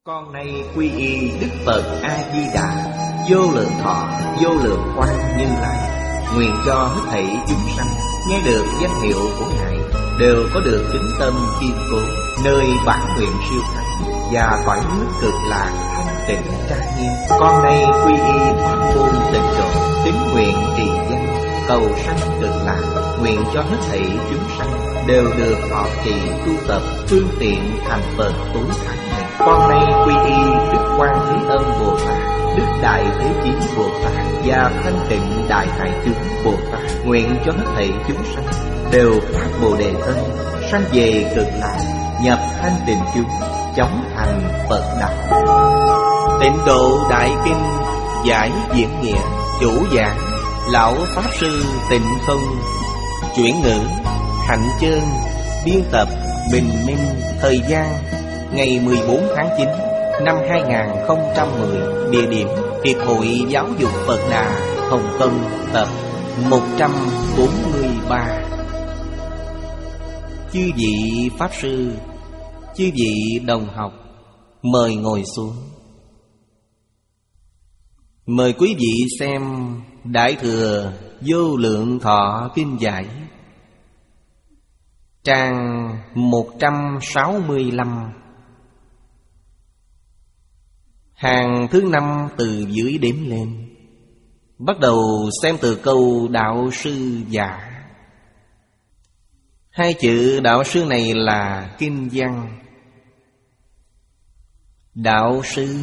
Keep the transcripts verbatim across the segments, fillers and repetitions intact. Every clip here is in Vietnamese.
Con nay quy y Đức Phật A-di-đà, vô lượng thọ, vô lượng quang Như Lai. Nguyện cho hết thảy chúng sanh nghe được danh hiệu của Ngài đều có được tín tâm kiên cố, nơi bản nguyện siêu thắng và cõi nước cực lạc thanh tịnh trang nghiêm. Con nay quy y pháp môn tịnh độ, tín nguyện trì danh, cầu sanh cực lạc. Nguyện cho hết thảy chúng sanh đều được thọ trì tu tập phương tiện thành Phật tối thắng này. Con nay quy y Đức Quan Thế Âm Bồ Tát, Đức Đại Thế Chí Bồ Tát và Thanh Tịnh Đại Hải Chúng Bồ Tát. Nguyện cho hết thảy chúng sanh đều phát Bồ Đề Tâm, sanh về cực lạc, nhập thanh tịnh chúng, chóng thành Phật đạo. Tịnh Độ Đại Kinh giải diễn nghĩa, chủ giảng Lão Pháp Sư Tịnh Không, chuyển ngữ Hạnh Chơn, biên tập Bình Minh. Thời gian ngày mười bốn tháng chín năm hai nghìn không trăm mười. Địa điểm Hiệp hội Giáo dục Phật Đà, Hồng Kông. Tập một trăm bốn mươi ba. Chư vị Pháp Sư, chư vị đồng học, mời ngồi xuống. Mời quý vị xem Đại Thừa Vô Lượng Thọ Kinh Giải, trang một trăm sáu mươi lăm, hàng thứ năm từ dưới đếm lên. Bắt đầu xem từ câu đạo sư giả. Hai chữ đạo sư này là kinh văn. Đạo sư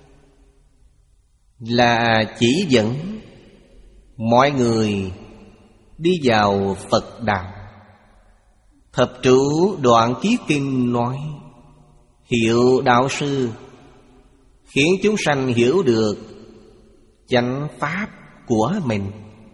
là chỉ dẫn mọi người đi vào Phật đạo. Thập trụ Đoạn Kiết Kinh nói, hiệu đạo sư khiến chúng sanh hiểu được chánh pháp của mình.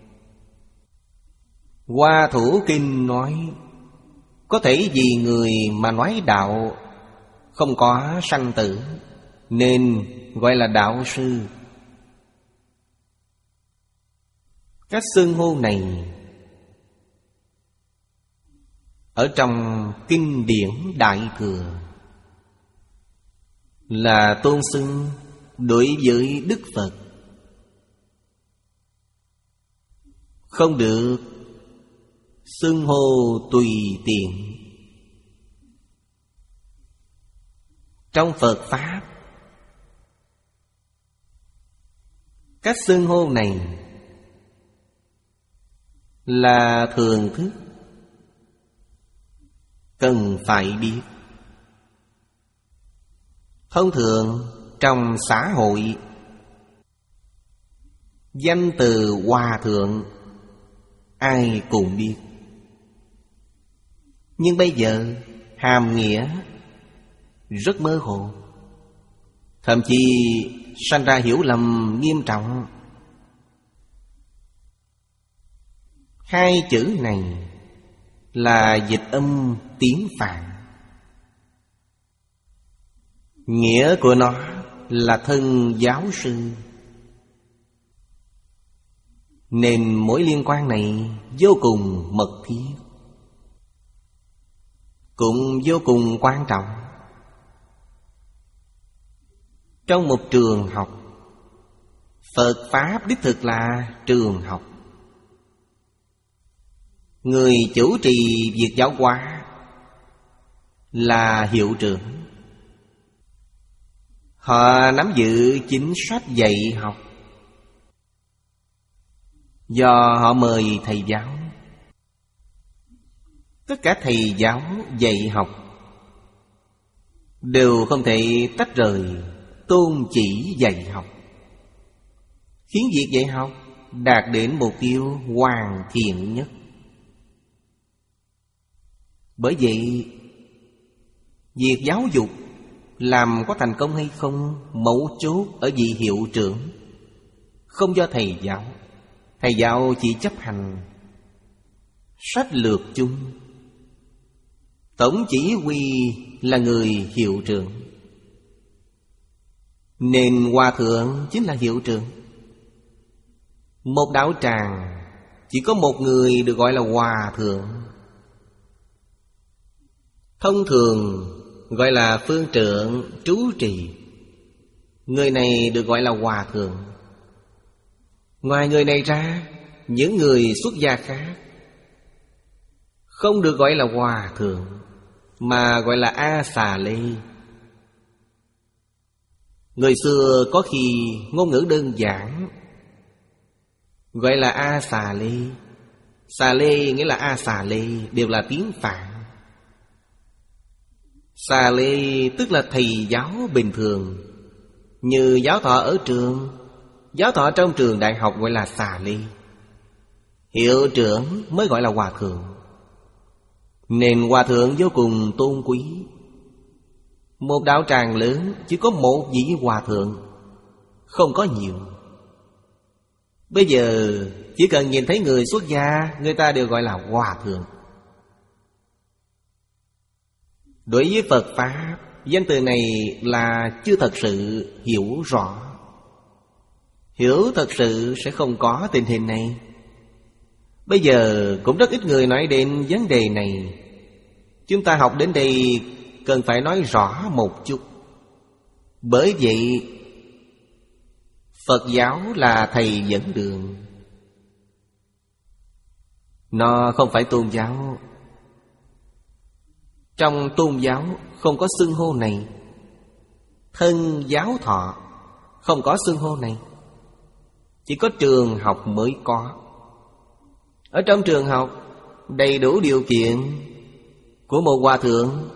Hoa Thủ Kinh nói, có thể vì người mà nói đạo không có sanh tử, nên gọi là đạo sư. Các xưng hô này ở trong kinh điển Đại Thừa là tôn xưng đối với Đức Phật, không được xưng hô tùy tiện. Trong Phật Pháp, các xưng hô này là thường thức, cần phải biết. Thông thường trong xã hội, danh từ hòa thượng ai cũng biết. Nhưng bây giờ hàm nghĩa rất mơ hồ, thậm chí sanh ra hiểu lầm nghiêm trọng. Hai chữ này là dịch âm tiếng Phạn. Nghĩa của nó là thân giáo sư, nên mối liên quan này vô cùng mật thiết, cũng vô cùng quan trọng. Trong một trường học, Phật Pháp đích thực là trường học. Người chủ trì việc giáo hóa là hiệu trưởng. Họ nắm giữ chính sách dạy học, do họ mời thầy giáo. Tất cả thầy giáo dạy học đều không thể tách rời tôn chỉ dạy học, khiến việc dạy học đạt đến mục tiêu hoàn thiện nhất. Bởi vậy, việc giáo dục làm có thành công hay không, mấu chốt ở vị hiệu trưởng, không do thầy giáo. Thầy giáo chỉ chấp hành sách lược chung, tổng chỉ huy là người hiệu trưởng. Nên hòa thượng chính là hiệu trưởng. Một đạo tràng chỉ có một người được gọi là hòa thượng. Thông thường gọi là phương trượng trú trì. Người này được gọi là hòa thượng. Ngoài người này ra, những người xuất gia khác không được gọi là hòa thượng, mà gọi là A Xà Lê. Người xưa có khi ngôn ngữ đơn giản gọi là A Xà Lê. Xà Lê nghĩa là A Xà Lê, đều là tiếng Phạn. Xà Lê tức là thầy giáo bình thường, như giáo thọ ở trường. Giáo thọ trong trường đại học gọi là Xà Lê. Hiệu trưởng mới gọi là hòa thượng. Nên hòa thượng vô cùng tôn quý. Một đạo tràng lớn chỉ có một vị hòa thượng, không có nhiều. Bây giờ chỉ cần nhìn thấy người xuất gia, người ta đều gọi là hòa thượng. Đối với Phật Pháp, danh từ này là chưa thật sự hiểu rõ. Hiểu thật sự sẽ không có tình hình này. Bây giờ cũng rất ít người nói đến vấn đề này. Chúng ta học đến đây cần phải nói rõ một chút. Bởi vậy Phật giáo là thầy dẫn đường, nó không phải tôn giáo. Trong tôn giáo không có xưng hô này. Thân giáo thọ không có xưng hô này. Chỉ có trường học mới có. Ở trong trường học đầy đủ điều kiện của một hòa thượng.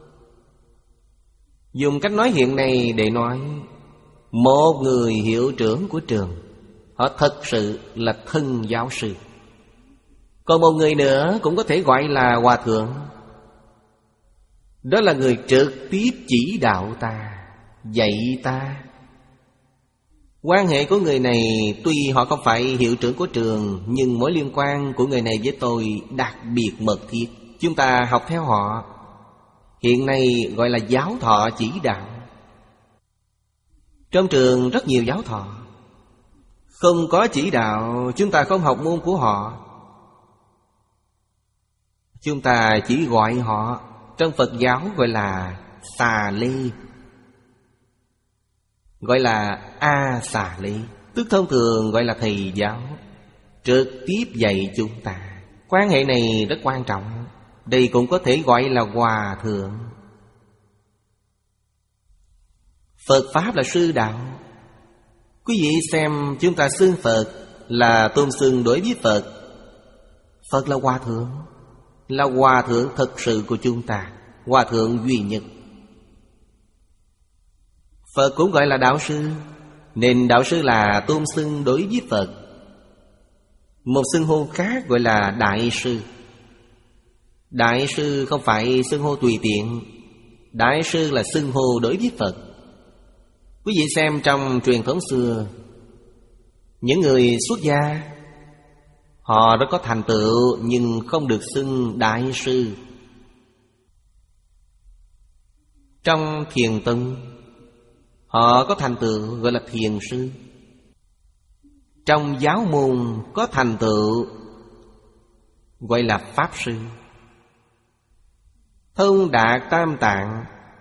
Dùng cách nói hiện nay để nói một người hiệu trưởng của trường, họ thật sự là thân giáo sư. Còn một người nữa cũng có thể gọi là hòa thượng. Đó là người trực tiếp chỉ đạo ta, dạy ta. Quan hệ của người này tuy họ không phải hiệu trưởng của trường, nhưng mối liên quan của người này với tôi đặc biệt mật thiết. Chúng ta học theo họ. Hiện nay gọi là giáo thọ chỉ đạo. Trong trường rất nhiều giáo thọ. Không có chỉ đạo, chúng ta không học môn của họ. Chúng ta chỉ gọi họ. Trong Phật giáo gọi là Xà Lê, gọi là A Xà Lê, tức thông thường gọi là thầy giáo, trực tiếp dạy chúng ta. Quan hệ này rất quan trọng. Đây cũng có thể gọi là hòa thượng. Phật Pháp là sư đạo. Quý vị xem chúng ta xưng Phật là tôn xưng đối với Phật. Phật là hòa thượng, là hòa thượng thật sự của chúng ta, hòa thượng duy nhất. Phật cũng gọi là đạo sư, nên đạo sư là tôn xưng đối với Phật. Một xưng hô khác gọi là đại sư. Đại sư không phải xưng hô tùy tiện. Đại sư là xưng hô đối với Phật. Quý vị xem trong truyền thống xưa, những người xuất gia họ rất có thành tựu, nhưng không được xưng đại sư. Trong thiền tông họ có thành tựu gọi là thiền sư. Trong giáo môn có thành tựu gọi là pháp sư. Thông đạt tam tạng,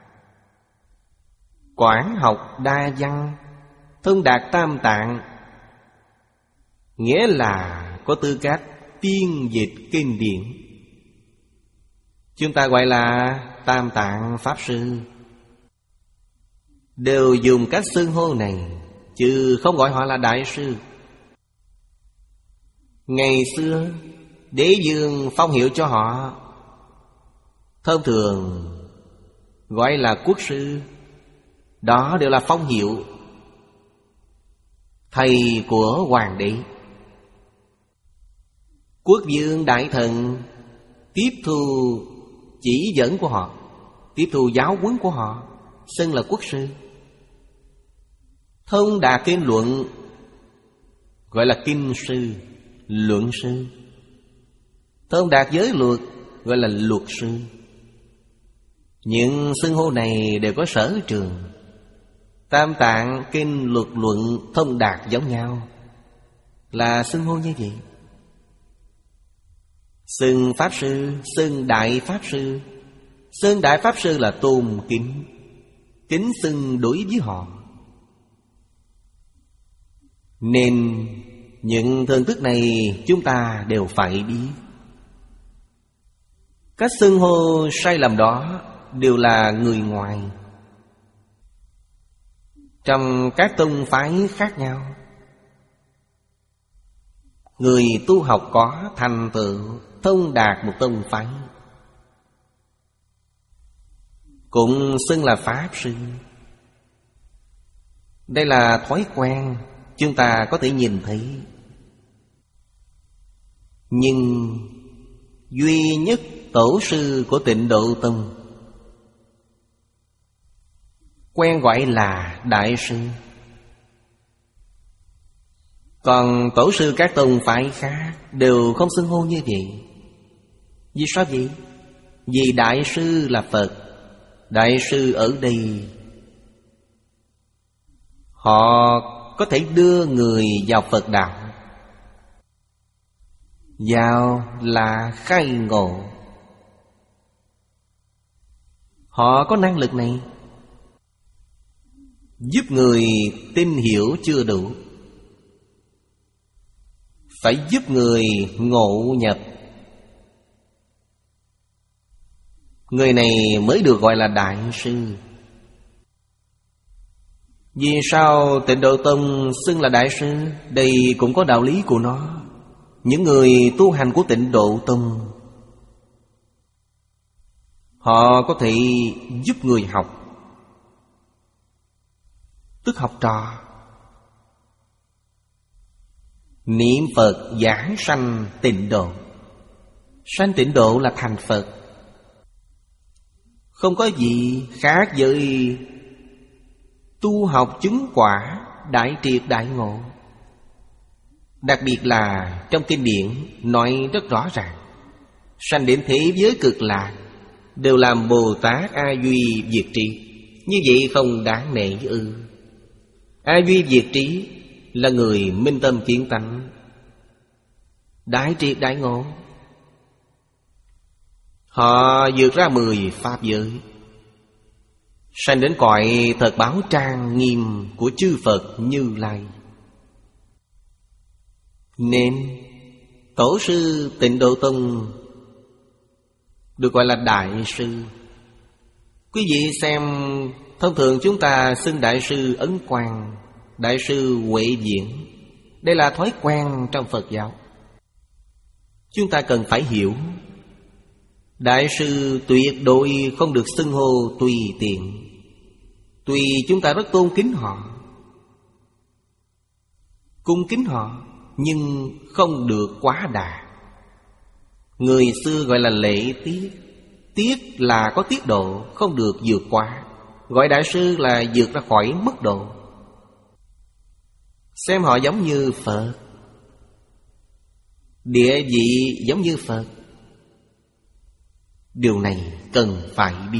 quảng học đa văn. Thông đạt tam tạng nghĩa là có tư cách phiên dịch kinh điển. Chúng ta gọi là tam tạng pháp sư. Đều dùng cách xưng hô này, chứ không gọi họ là đại sư. Ngày xưa đế vương phong hiệu cho họ, thông thường gọi là quốc sư. Đó đều là phong hiệu, thầy của hoàng đế. Quốc vương đại thần tiếp thu chỉ dẫn của họ, tiếp thu giáo huấn của họ, xưng là quốc sư. Thông đạt kinh luận gọi là kinh sư, luận sư. Thông đạt giới luật gọi là luật sư. Những xưng hô này đều có sở trường. Tam tạng, kinh, luật, luận, thông đạt giống nhau, là xưng hô như vậy. Xưng pháp sư, xưng đại pháp sư. Xưng đại pháp sư là tôn kính, kính xưng đối với họ. Nên những thường thức này chúng ta đều phải biết. Cách xưng hô sai lầm đó đều là người ngoài. Trong các tông phái khác nhau, người tu học có thành tựu thông đạt một tông phái cũng xưng là Pháp Sư. Đây là thói quen chúng ta có thể nhìn thấy. Nhưng duy nhất tổ sư của Tịnh Độ Tông quen gọi là Đại Sư. Còn tổ sư các tông phái khác đều không xưng hô như vậy. Vì sao vậy? Vì Đại Sư là Phật. Đại Sư ở đây họ có thể đưa người vào Phật đạo. Vào là khai ngộ. Họ có năng lực này. Giúp người tin hiểu chưa đủ, phải giúp người ngộ nhập. Người này mới được gọi là Đại Sư. Vì sao Tịnh Độ Tông xưng là Đại Sư? Đây cũng có đạo lý của nó. Những người tu hành của Tịnh Độ Tông, họ có thể giúp người học, tức học trò. Niệm Phật giảng sanh tịnh độ. Sanh tịnh độ là thành Phật. Không có gì khác với tu học chứng quả đại triệt đại ngộ. Đặc biệt là trong kinh điển nói rất rõ ràng, sanh đến thế giới cực lạc đều làm Bồ Tát A Duy Diệt Trí. Như vậy không đáng nể ư? A Duy Diệt Trí là người minh tâm kiến tánh, đại triệt đại ngộ. Họ vượt ra mười pháp giới, sanh đến cõi thật báo trang nghiêm của chư Phật Như Lai. Nên tổ sư Tịnh Độ Tông được gọi là Đại Sư. Quý vị xem, thông thường chúng ta xưng Đại Sư Ấn Quang, Đại Sư Huệ Diễn. Đây là thói quen trong Phật giáo. Chúng ta cần phải hiểu, Đại Sư tuyệt đối không được xưng hô tùy tiện. Tuy chúng ta rất tôn kính họ, cung kính họ, nhưng không được quá đà. Người xưa gọi là lễ tiết. Tiết là có tiết độ, không được vượt quá. Gọi Đại Sư là vượt ra khỏi mức độ. Xem họ giống như Phật, địa vị giống như Phật. Điều này cần phải biết.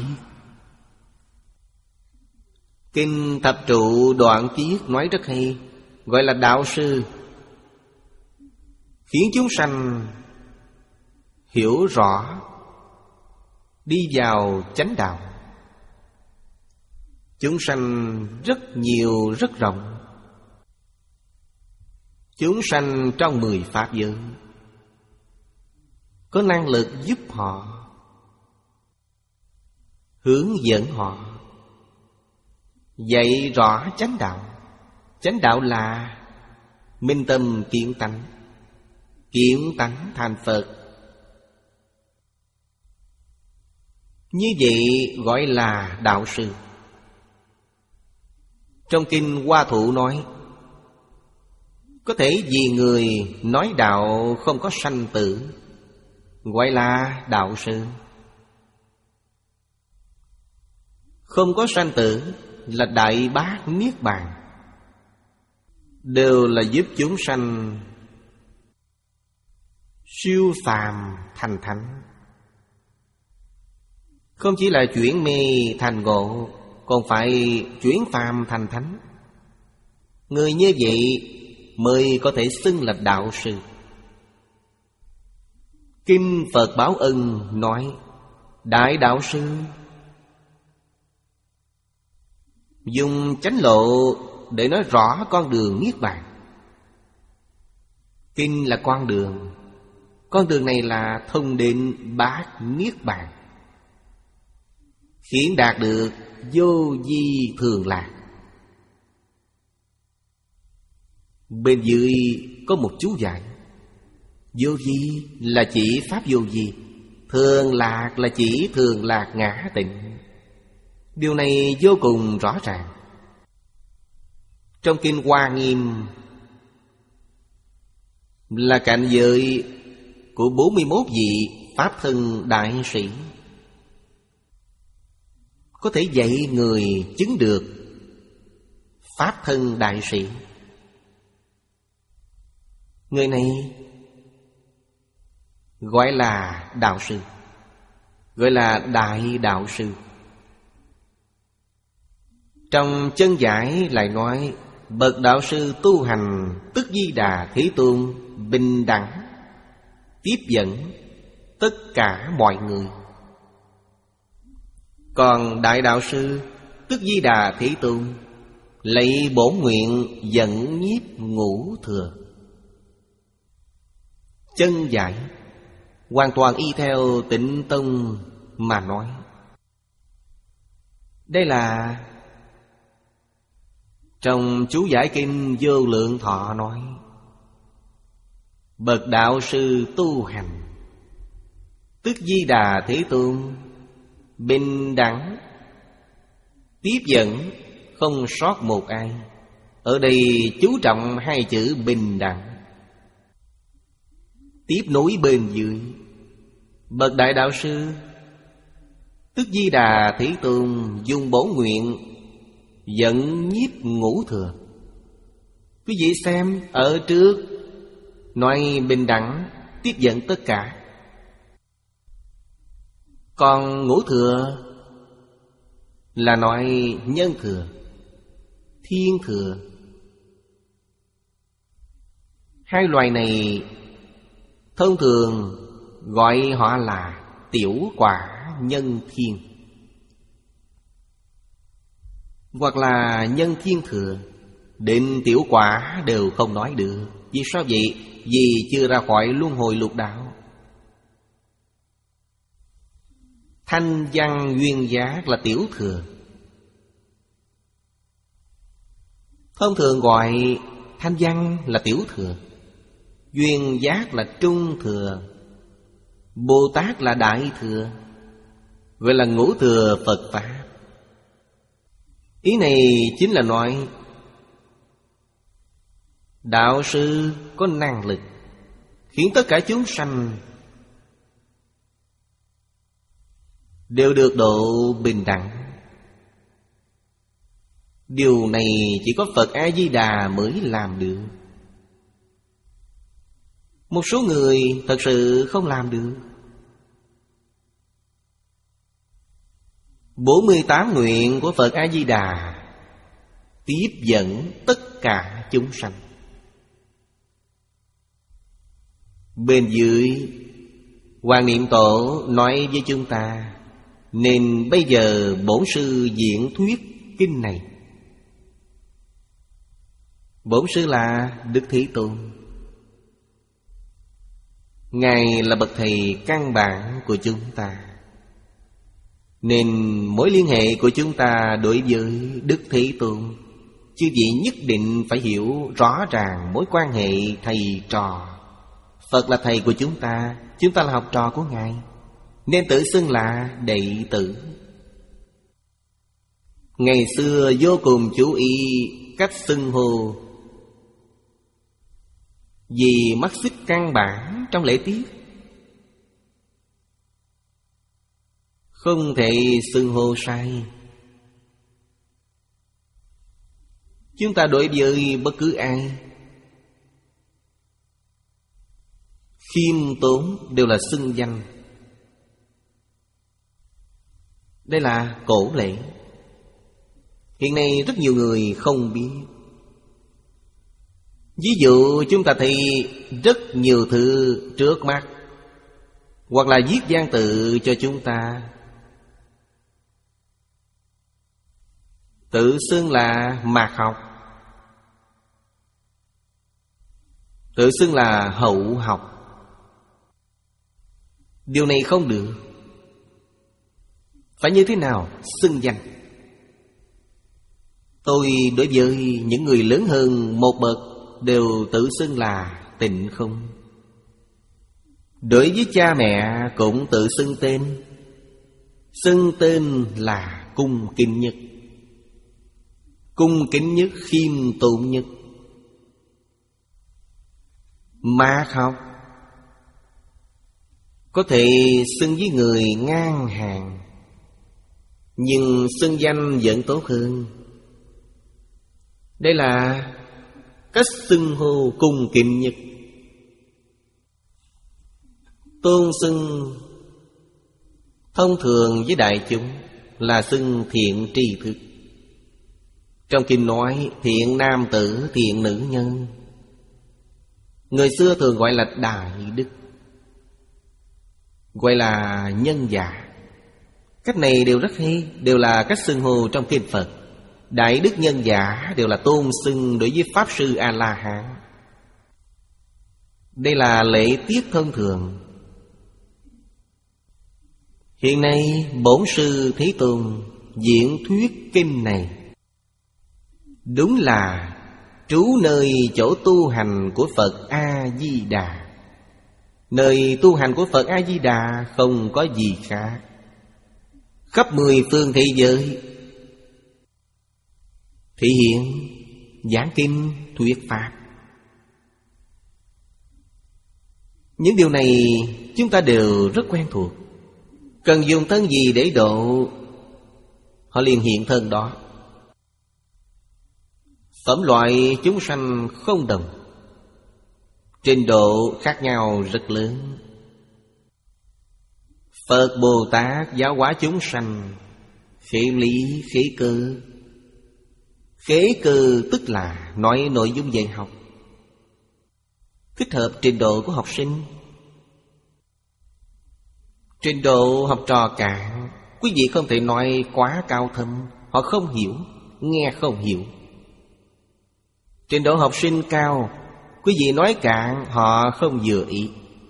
Kinh Thập Trụ Đoạn Kiết nói rất hay, gọi là Đạo Sư, khiến chúng sanh hiểu rõ, đi vào chánh đạo. Chúng sanh rất nhiều, rất rộng. Chúng sanh trong mười pháp giới, có năng lực giúp họ, hướng dẫn họ, dạy rõ chánh đạo. Chánh đạo là minh tâm kiến tánh, kiến tánh thành Phật. Như vậy gọi là Đạo Sư. Trong kinh Hoa Thụ nói, có thể vì người nói đạo không có sanh tử, gọi là Đạo Sư. Không có sanh tử là Đại Bát Niết Bàn, đều là giúp chúng sanh siêu phàm thành thánh. Không chỉ là chuyển mê thành ngộ, còn phải chuyển phàm thành thánh. Người như vậy mới có thể xưng là Đạo Sư. Kinh Phật Báo Ân nói Đại Đạo Sư, dùng chánh lộ để nói rõ con đường niết bàn. Kinh là con đường. Con đường này là thông đến bát niết bàn, khiến đạt được vô vi thường lạc. Bên dưới có một chú giải. Vô vi là chỉ pháp vô vi, thường lạc là chỉ thường lạc ngã tịnh. Điều này vô cùng rõ ràng. Trong kinh Hoa Nghiêm là cảnh giới của bốn mươi mốt vị Pháp thân đại sĩ, có thể dạy người chứng được Pháp thân đại sĩ. Người này gọi là đạo sư, gọi là đại đạo sư. Trong chân giải lại nói bậc đạo sư tu hành tức Di Đà Thế Tôn bình đẳng tiếp dẫn tất cả mọi người. Còn đại đạo sư tức Di Đà Thế Tôn lấy bổn nguyện dẫn nhiếp ngũ thừa. Chân giải hoàn toàn y theo Tịnh Tông mà nói. Đây là trong chú giải kinh Vô Lượng Thọ nói bậc đạo sư tu hành tức Di Đà Thế Tôn bình đẳng tiếp dẫn không sót một ai. Ở đây chú trọng hai chữ bình đẳng. Tiếp nối bên dưới bậc đại đạo sư tức Di Đà Thế Tôn dùng bổn nguyện dẫn nhiếp ngũ thừa. Quý vị xem, ở trước nói bình đẳng tiếp dẫn tất cả, còn ngũ thừa là nói nhân thừa, thiên thừa. Hai loài này thông thường gọi họ là tiểu quả nhân thiên, hoặc là nhân thiên thừa. Đến tiểu quả đều không nói được. Vì sao vậy? Vì chưa ra khỏi luân hồi lục đạo. Thanh văn duyên giác là tiểu thừa. Thông thường gọi thanh văn là tiểu thừa, duyên giác là trung thừa, Bồ Tát là đại thừa, gọi là ngũ thừa Phật Pháp. Ý này chính là nói đạo sư có năng lực khiến tất cả chúng sanh đều được độ bình đẳng. Điều này chỉ có Phật A-di-đà mới làm được. Một số người thật sự không làm được. bốn mươi tám nguyện của Phật A-di-đà tiếp dẫn tất cả chúng sanh. Bên dưới Hoàng Niệm Tổ nói với chúng ta, nên bây giờ bổn sư diễn thuyết kinh này. Bổn sư là Đức Thế Tôn. Ngài là bậc thầy căn bản của chúng ta, nên mối liên hệ của chúng ta đối với Đức Thế Tôn, chư vị nhất định phải hiểu rõ ràng mối quan hệ thầy trò. Phật là thầy của chúng ta, chúng ta là học trò của Ngài, nên tự xưng là đệ tử. Ngày xưa vô cùng chú ý cách xưng hô, vì mắt xích căn bản trong lễ tiết. Không thể xưng hô sai. Chúng ta đối với bất cứ ai khiêm tốn đều là xưng danh. Đây là cổ lễ. Hiện nay rất nhiều người không biết. Ví dụ chúng ta thấy rất nhiều thứ trước mắt, hoặc là viết văn tự cho chúng ta, tự xưng là mạt học. tự xưng là hậu học. Điều này không được. Phải như thế nào? Xưng danh. Tôi đối với những người lớn hơn một bậc đều tự xưng là Tịnh Không. Đối với cha mẹ cũng tự xưng tên. Xưng tên là cung kính nhất, cung kính nhất, khiêm tốn nhất. Mạc học có thể xưng với người ngang hàng, nhưng xưng danh vẫn tốt hơn. Đây là cách xưng hô cung kính nhất. Tôn xưng thông thường với đại chúng là xưng thiện tri thức. Trong kinh nói thiện nam tử, thiện nữ nhân. Người xưa thường gọi là đại đức, gọi là nhân giả. Cách này đều rất hay, đều là cách xưng hô trong kinh Phật. Đại đức nhân giả đều là tôn xưng đối với Pháp Sư A-la-hán. Đây là lễ tiết thông thường. Hiện nay Bổn Sư Thế Tôn diễn thuyết kinh này đúng là trú nơi chỗ tu hành của Phật A-di-đà. Nơi tu hành của Phật A-di-đà không có gì khác. Khắp mười phương thế giới thể hiện giảng kinh thuyết pháp. Những điều này chúng ta đều rất quen thuộc. Cần dùng thân gì để độ, họ liền hiện thân đó. Phẩm loại chúng sanh không đồng, trình độ khác nhau rất lớn. Phật Bồ Tát giáo hóa chúng sanh khế lý khế cơ. Khế cơ tức là nói nội dung dạy học, thích hợp trình độ của học sinh. Trình độ học trò cạn, quý vị không thể nói quá cao thâm, họ không hiểu, nghe không hiểu. Trình độ học sinh cao, quý vị nói cạn, họ không vừa ý.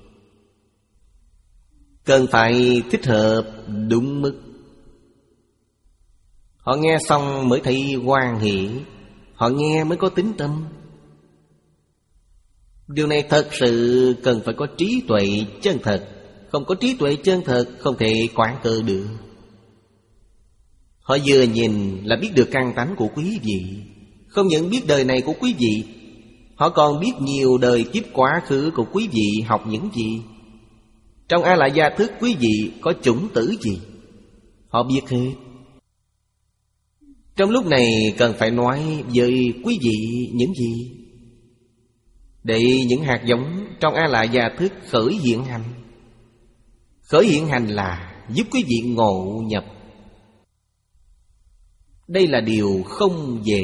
Cần phải thích hợp đúng mức. Họ nghe xong mới thấy hoan hỷ, họ nghe mới có tín tâm. Điều này thật sự cần phải có trí tuệ chân thật. Không có trí tuệ chân thật không thể quán cơ được. Họ vừa nhìn là biết được căn tánh của quý vị. Không những biết đời này của quý vị, họ còn biết nhiều đời kiếp quá khứ của quý vị học những gì. Trong A Lại Gia Thức quý vị có chủng tử gì, họ biết hết. Trong lúc này cần phải nói với quý vị những gì, để những hạt giống trong A Lại Gia Thức khởi hiện hành. Khởi hiện hành là giúp quý vị ngộ nhập. Đây là điều không dễ.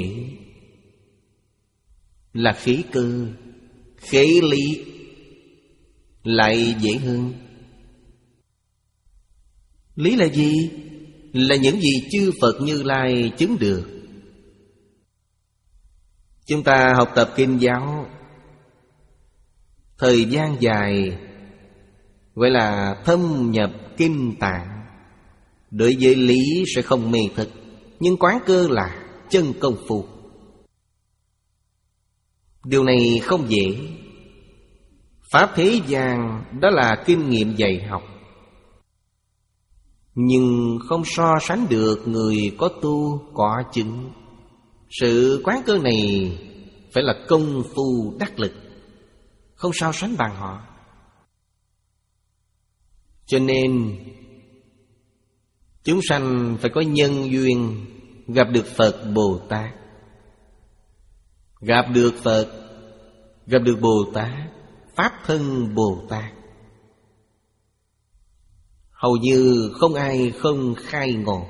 Là khế cơ, khế lý lại dễ hơn. Lý là gì? Là những gì chư Phật Như Lai chứng được. Chúng ta học tập kinh giáo thời gian dài, gọi là thâm nhập kinh tạng. Đối với lý sẽ không mê thực, nhưng quán cơ là chân công phu. Điều này không dễ. Pháp thế gian đó là kinh nghiệm dạy học, nhưng không so sánh được người có tu có chứng. Sự quán cơ này phải là công phu đắc lực, không so sánh bằng họ. Cho nên chúng sanh phải có nhân duyên gặp được Phật Bồ Tát. Gặp được Phật, gặp được Bồ Tát, Pháp thân Bồ Tát, hầu như không ai không khai ngộ.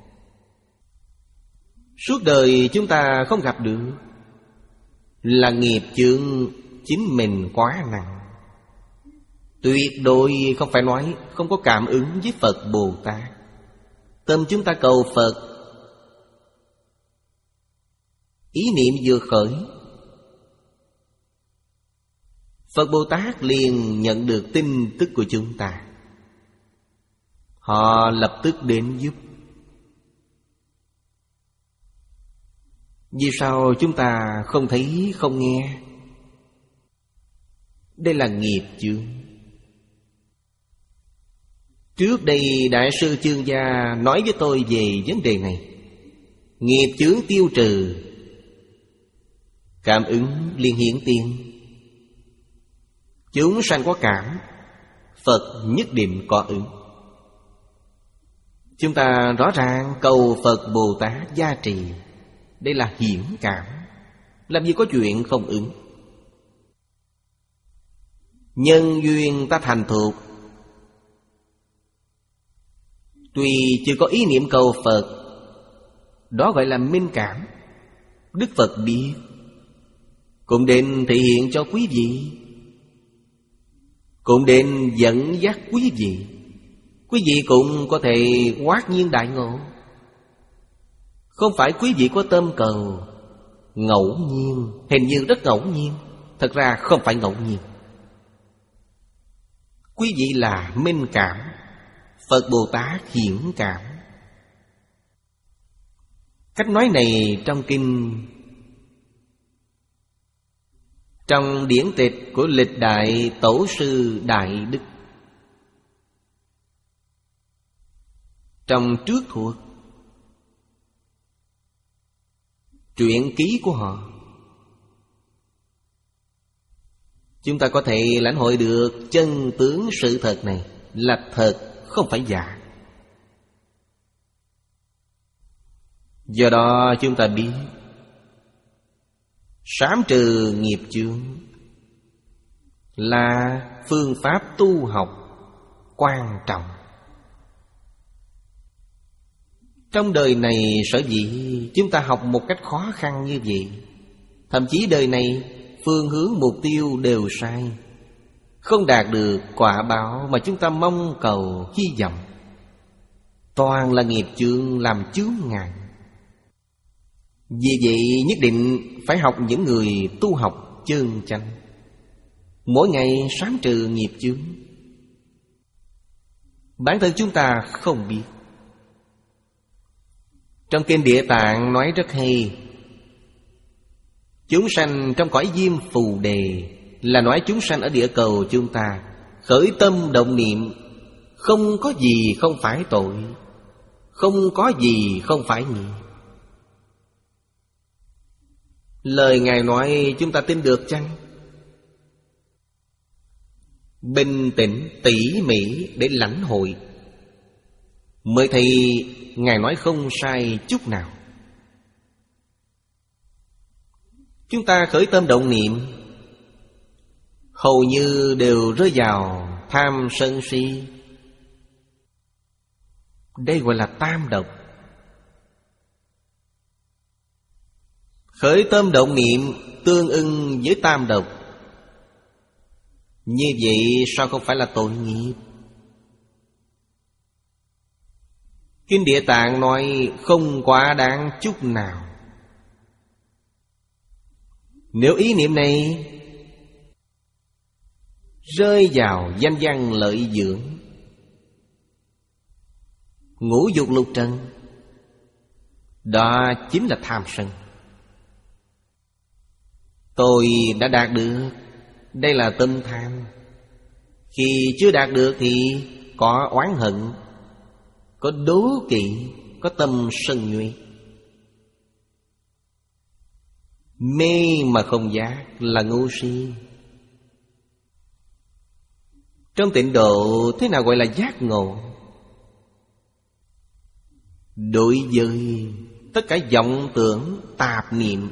Suốt đời chúng ta không gặp được, là nghiệp chướng chính mình quá nặng. Tuyệt đối không phải nói không có cảm ứng với Phật Bồ Tát. Tâm chúng ta cầu Phật, ý niệm vừa khởi, Phật Bồ Tát liền nhận được tin tức của chúng ta. Họ lập tức đến giúp. Vì sao chúng ta không thấy, không nghe? Đây là nghiệp chướng. Trước đây Đại sư Chương Gia nói với tôi về vấn đề này. Nghiệp chướng tiêu trừ, cảm ứng liền hiển tiên. Chúng sanh có cảm, Phật nhất định có ứng. Chúng ta rõ ràng cầu Phật Bồ Tát gia trì. Đây là hiển cảm. Làm gì có chuyện không ứng. Nhân duyên ta thành thục, tuy chưa có ý niệm cầu Phật, đó gọi là minh cảm. Đức Phật biết, cũng định thể hiện cho quý vị, cũng định dẫn dắt quý vị. Quý vị cũng có thể hoát nhiên đại ngộ. Không phải quý vị có tâm cầu, ngẫu nhiên, hình như rất ngẫu nhiên. Thật ra không phải ngẫu nhiên. Quý vị là minh cảm, Phật Bồ Tát hiển cảm. Cách nói này trong kinh, trong điển tịch của lịch đại tổ sư Đại Đức, trong trước thuộc truyện ký của họ, chúng ta có thể lãnh hội được chân tướng sự thật này là thật, không phải giả. Do đó chúng ta biết sám trừ nghiệp chướng là phương pháp tu học quan trọng. Trong đời này sở dĩ chúng ta học một cách khó khăn như vậy, thậm chí đời này phương hướng mục tiêu đều sai, không đạt được quả báo mà chúng ta mong cầu hy vọng, toàn là nghiệp chướng làm chướng ngại. Vì vậy nhất định phải học những người tu học chân chánh, mỗi ngày sám trừ nghiệp chướng. Bản thân chúng ta không biết. Trong kinh Địa Tạng nói rất hay. Chúng sanh trong cõi Diêm Phù Đề là nói chúng sanh ở địa cầu chúng ta khởi tâm động niệm, không có gì không phải tội, không có gì không phải nghiệp. Lời Ngài nói chúng ta tin được chăng? Bình tĩnh tỉ mỉ để lãnh hội, mới thấy Ngài nói không sai chút nào. Chúng ta khởi tâm động niệm hầu như đều rơi vào tham sân si. Đây gọi là tam độc. Khởi tâm động niệm tương ưng với tam độc, như vậy sao không phải là tội nghiệp? Kinh Địa Tạng nói không quá đáng chút nào. Nếu ý niệm này rơi vào danh văn lợi dưỡng, ngũ dục lục trần, đó chính là tham sân. Tôi đã đạt được, đây là tâm tham. Khi chưa đạt được thì có oán hận, có đố kỵ, có tâm sân nhuệ. Mê mà không giác là ngu si. Trong tịnh độ thế nào gọi là giác ngộ? Đối với tất cả vọng tưởng tạp niệm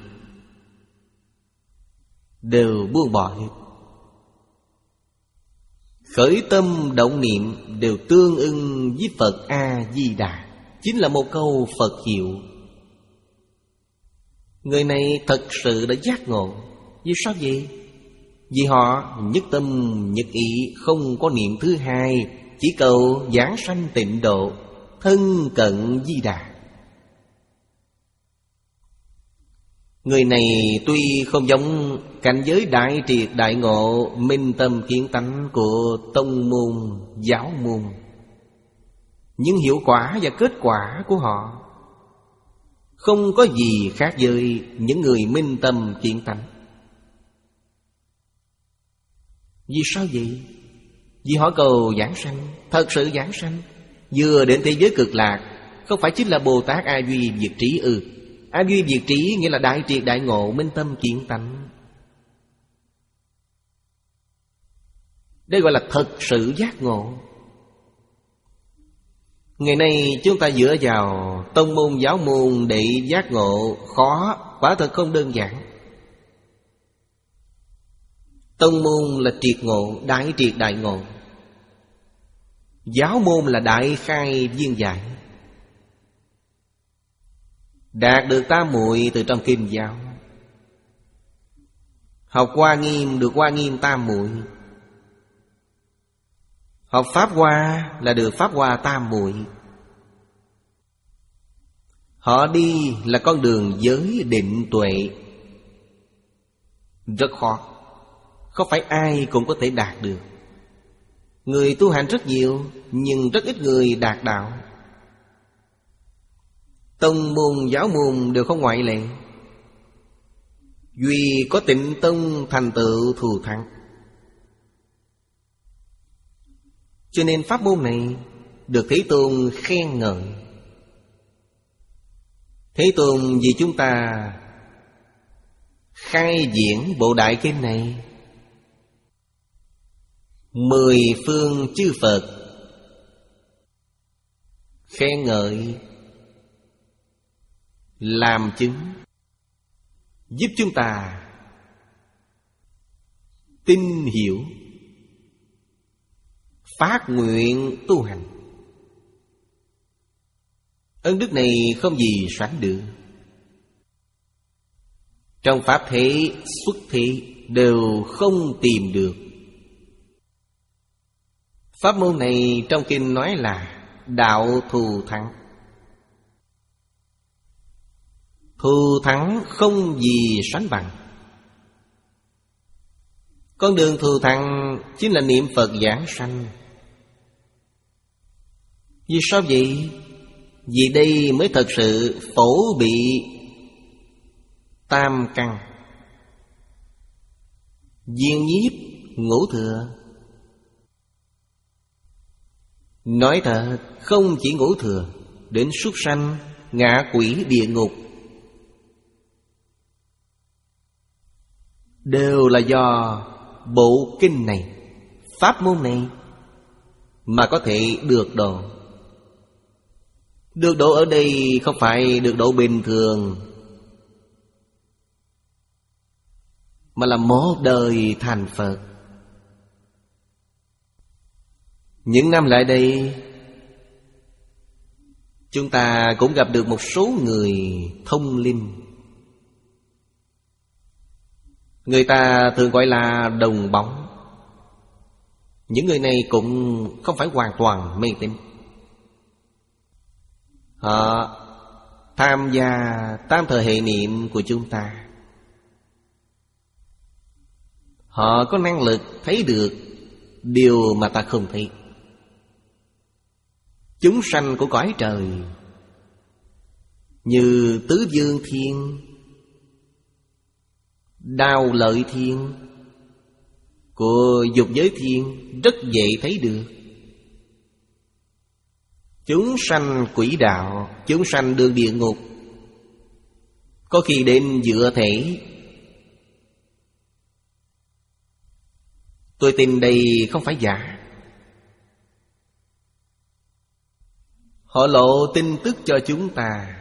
đều buông bỏ hết. Khởi tâm động niệm đều tương ưng với Phật A-di-đà, chính là một câu Phật hiệu. Người này thật sự đã giác ngộ. Vì sao vậy? Vì họ nhất tâm nhất ý, không có niệm thứ hai, chỉ cầu giảng sanh tịnh độ, thân cận Di Đà. Người này tuy không giống cảnh giới đại triệt đại ngộ, minh tâm kiến tánh của tông môn, giáo môn, nhưng hiệu quả và kết quả của họ không có gì khác với những người minh tâm kiến tánh. Vì sao vậy? Vì họ cầu giảng sanh, thật sự giảng sanh, vừa đến thế giới cực lạc. Không phải chính là Bồ Tát A Duy Diệt Trí ư? Ừ. A Duy Diệt Trí nghĩa là đại triệt đại ngộ, minh tâm kiến tánh. Đây gọi là thật sự giác ngộ. Ngày nay chúng ta dựa vào tông môn giáo môn để giác ngộ khó, quả thật không đơn giản. Tông môn là triệt ngộ, đại triệt đại ngộ. Giáo môn là đại khai viên giải, đạt được tam muội từ trong kinh giáo. Học Hoa Nghiêm được Hoa Nghiêm tam muội, học Pháp Hoa là được Pháp Hoa tam muội. Họ đi là con đường giới định tuệ, rất khó, không phải ai cũng có thể đạt được. Người tu hành rất nhiều, nhưng rất ít người đạt đạo. Tông môn giáo môn đều không ngoại lệ. Duy có Tịnh Tông thành tựu thù thắng. Cho nên pháp môn này được Thế Tôn khen ngợi. Thế Tôn vì chúng ta khai diễn bộ đại kinh này, mười phương chư Phật khen ngợi, làm chứng, giúp chúng ta tin hiểu, phát nguyện tu hành. Ân đức này không gì sánh được. Trong pháp thế, xuất thế đều không tìm được. Pháp môn này trong kinh nói là đạo thù thắng. Thù thắng không gì sánh bằng. Con đường thù thắng chính là niệm Phật giảng sanh. Vì sao vậy? Vì đây mới thật sự phổ bị tam căn, viên nhiếp, ngũ thừa. Nói thật, không chỉ ngũ thừa, đến súc sanh, ngạ quỷ, địa ngục đều là do bộ kinh này, pháp môn này mà có thể được độ. Được độ ở đây không phải được độ bình thường, mà là một đời thành Phật. Những năm lại đây, chúng ta cũng gặp được một số người thông linh. Người ta thường gọi là đồng bóng. Những người này cũng không phải hoàn toàn mê tín. Họ tham gia tam thời hệ niệm của chúng ta. Họ có năng lực thấy được điều mà ta không thấy. Chúng sanh của cõi trời như Tứ Dương Thiên, Đao Lợi Thiên, của Dục Giới Thiên rất dễ thấy được. Chúng sanh quỷ đạo, chúng sanh đường địa ngục, có khi đến dựa thể. Tôi tin đây không phải giả. Họ lộ tin tức cho chúng ta.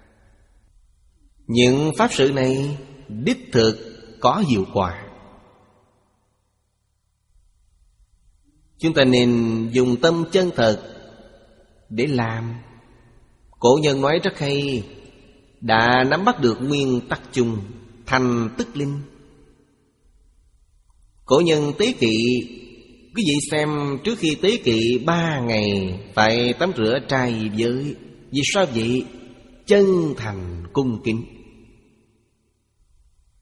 Những pháp sự này đích thực có hiệu quả. Chúng ta nên dùng tâm chân thật để làm. Cổ nhân nói rất hay, đã nắm bắt được nguyên tắc chung, thành tức linh. Cổ nhân tế kỵ, quý vị xem trước khi tế kỵ ba ngày phải tắm rửa trai giới. Vì sao vậy? Chân thành cung kính.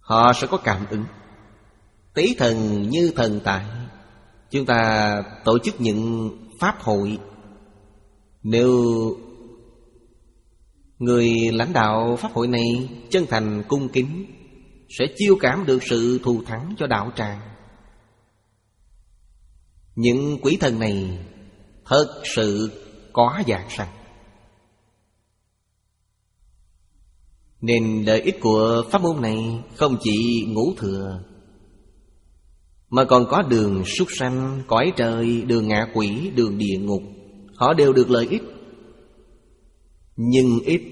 họ sẽ có cảm ứng. Tế thần như thần tại. Chúng ta tổ chức những pháp hội, nếu người lãnh đạo pháp hội này chân thành cung kính, sẽ chiêu cảm được sự thù thắng cho đạo tràng. Những quỷ thần này thật sự có dạng sanh. Nên lợi ích của pháp môn này không chỉ ngũ thừa, mà còn có đường súc sanh, cõi trời, đường ngạ quỷ, đường địa ngục. Họ đều được lợi ích, nhưng ít.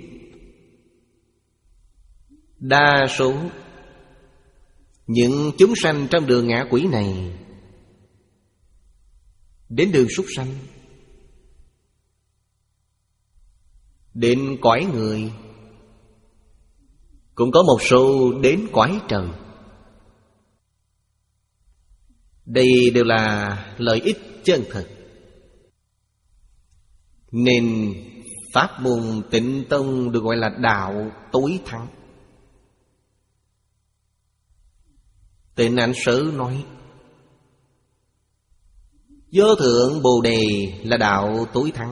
Đa số những chúng sanh trong đường ngạ quỷ này đến đường súc sanh, đến cõi người, cũng có một số đến cõi trời. Đây đều là lợi ích chân thật. Nên pháp môn Tịnh Tông được gọi là đạo tối thắng. Tịnh Ảnh Sớ nói Vô Thượng Bồ Đề là đạo tối thắng.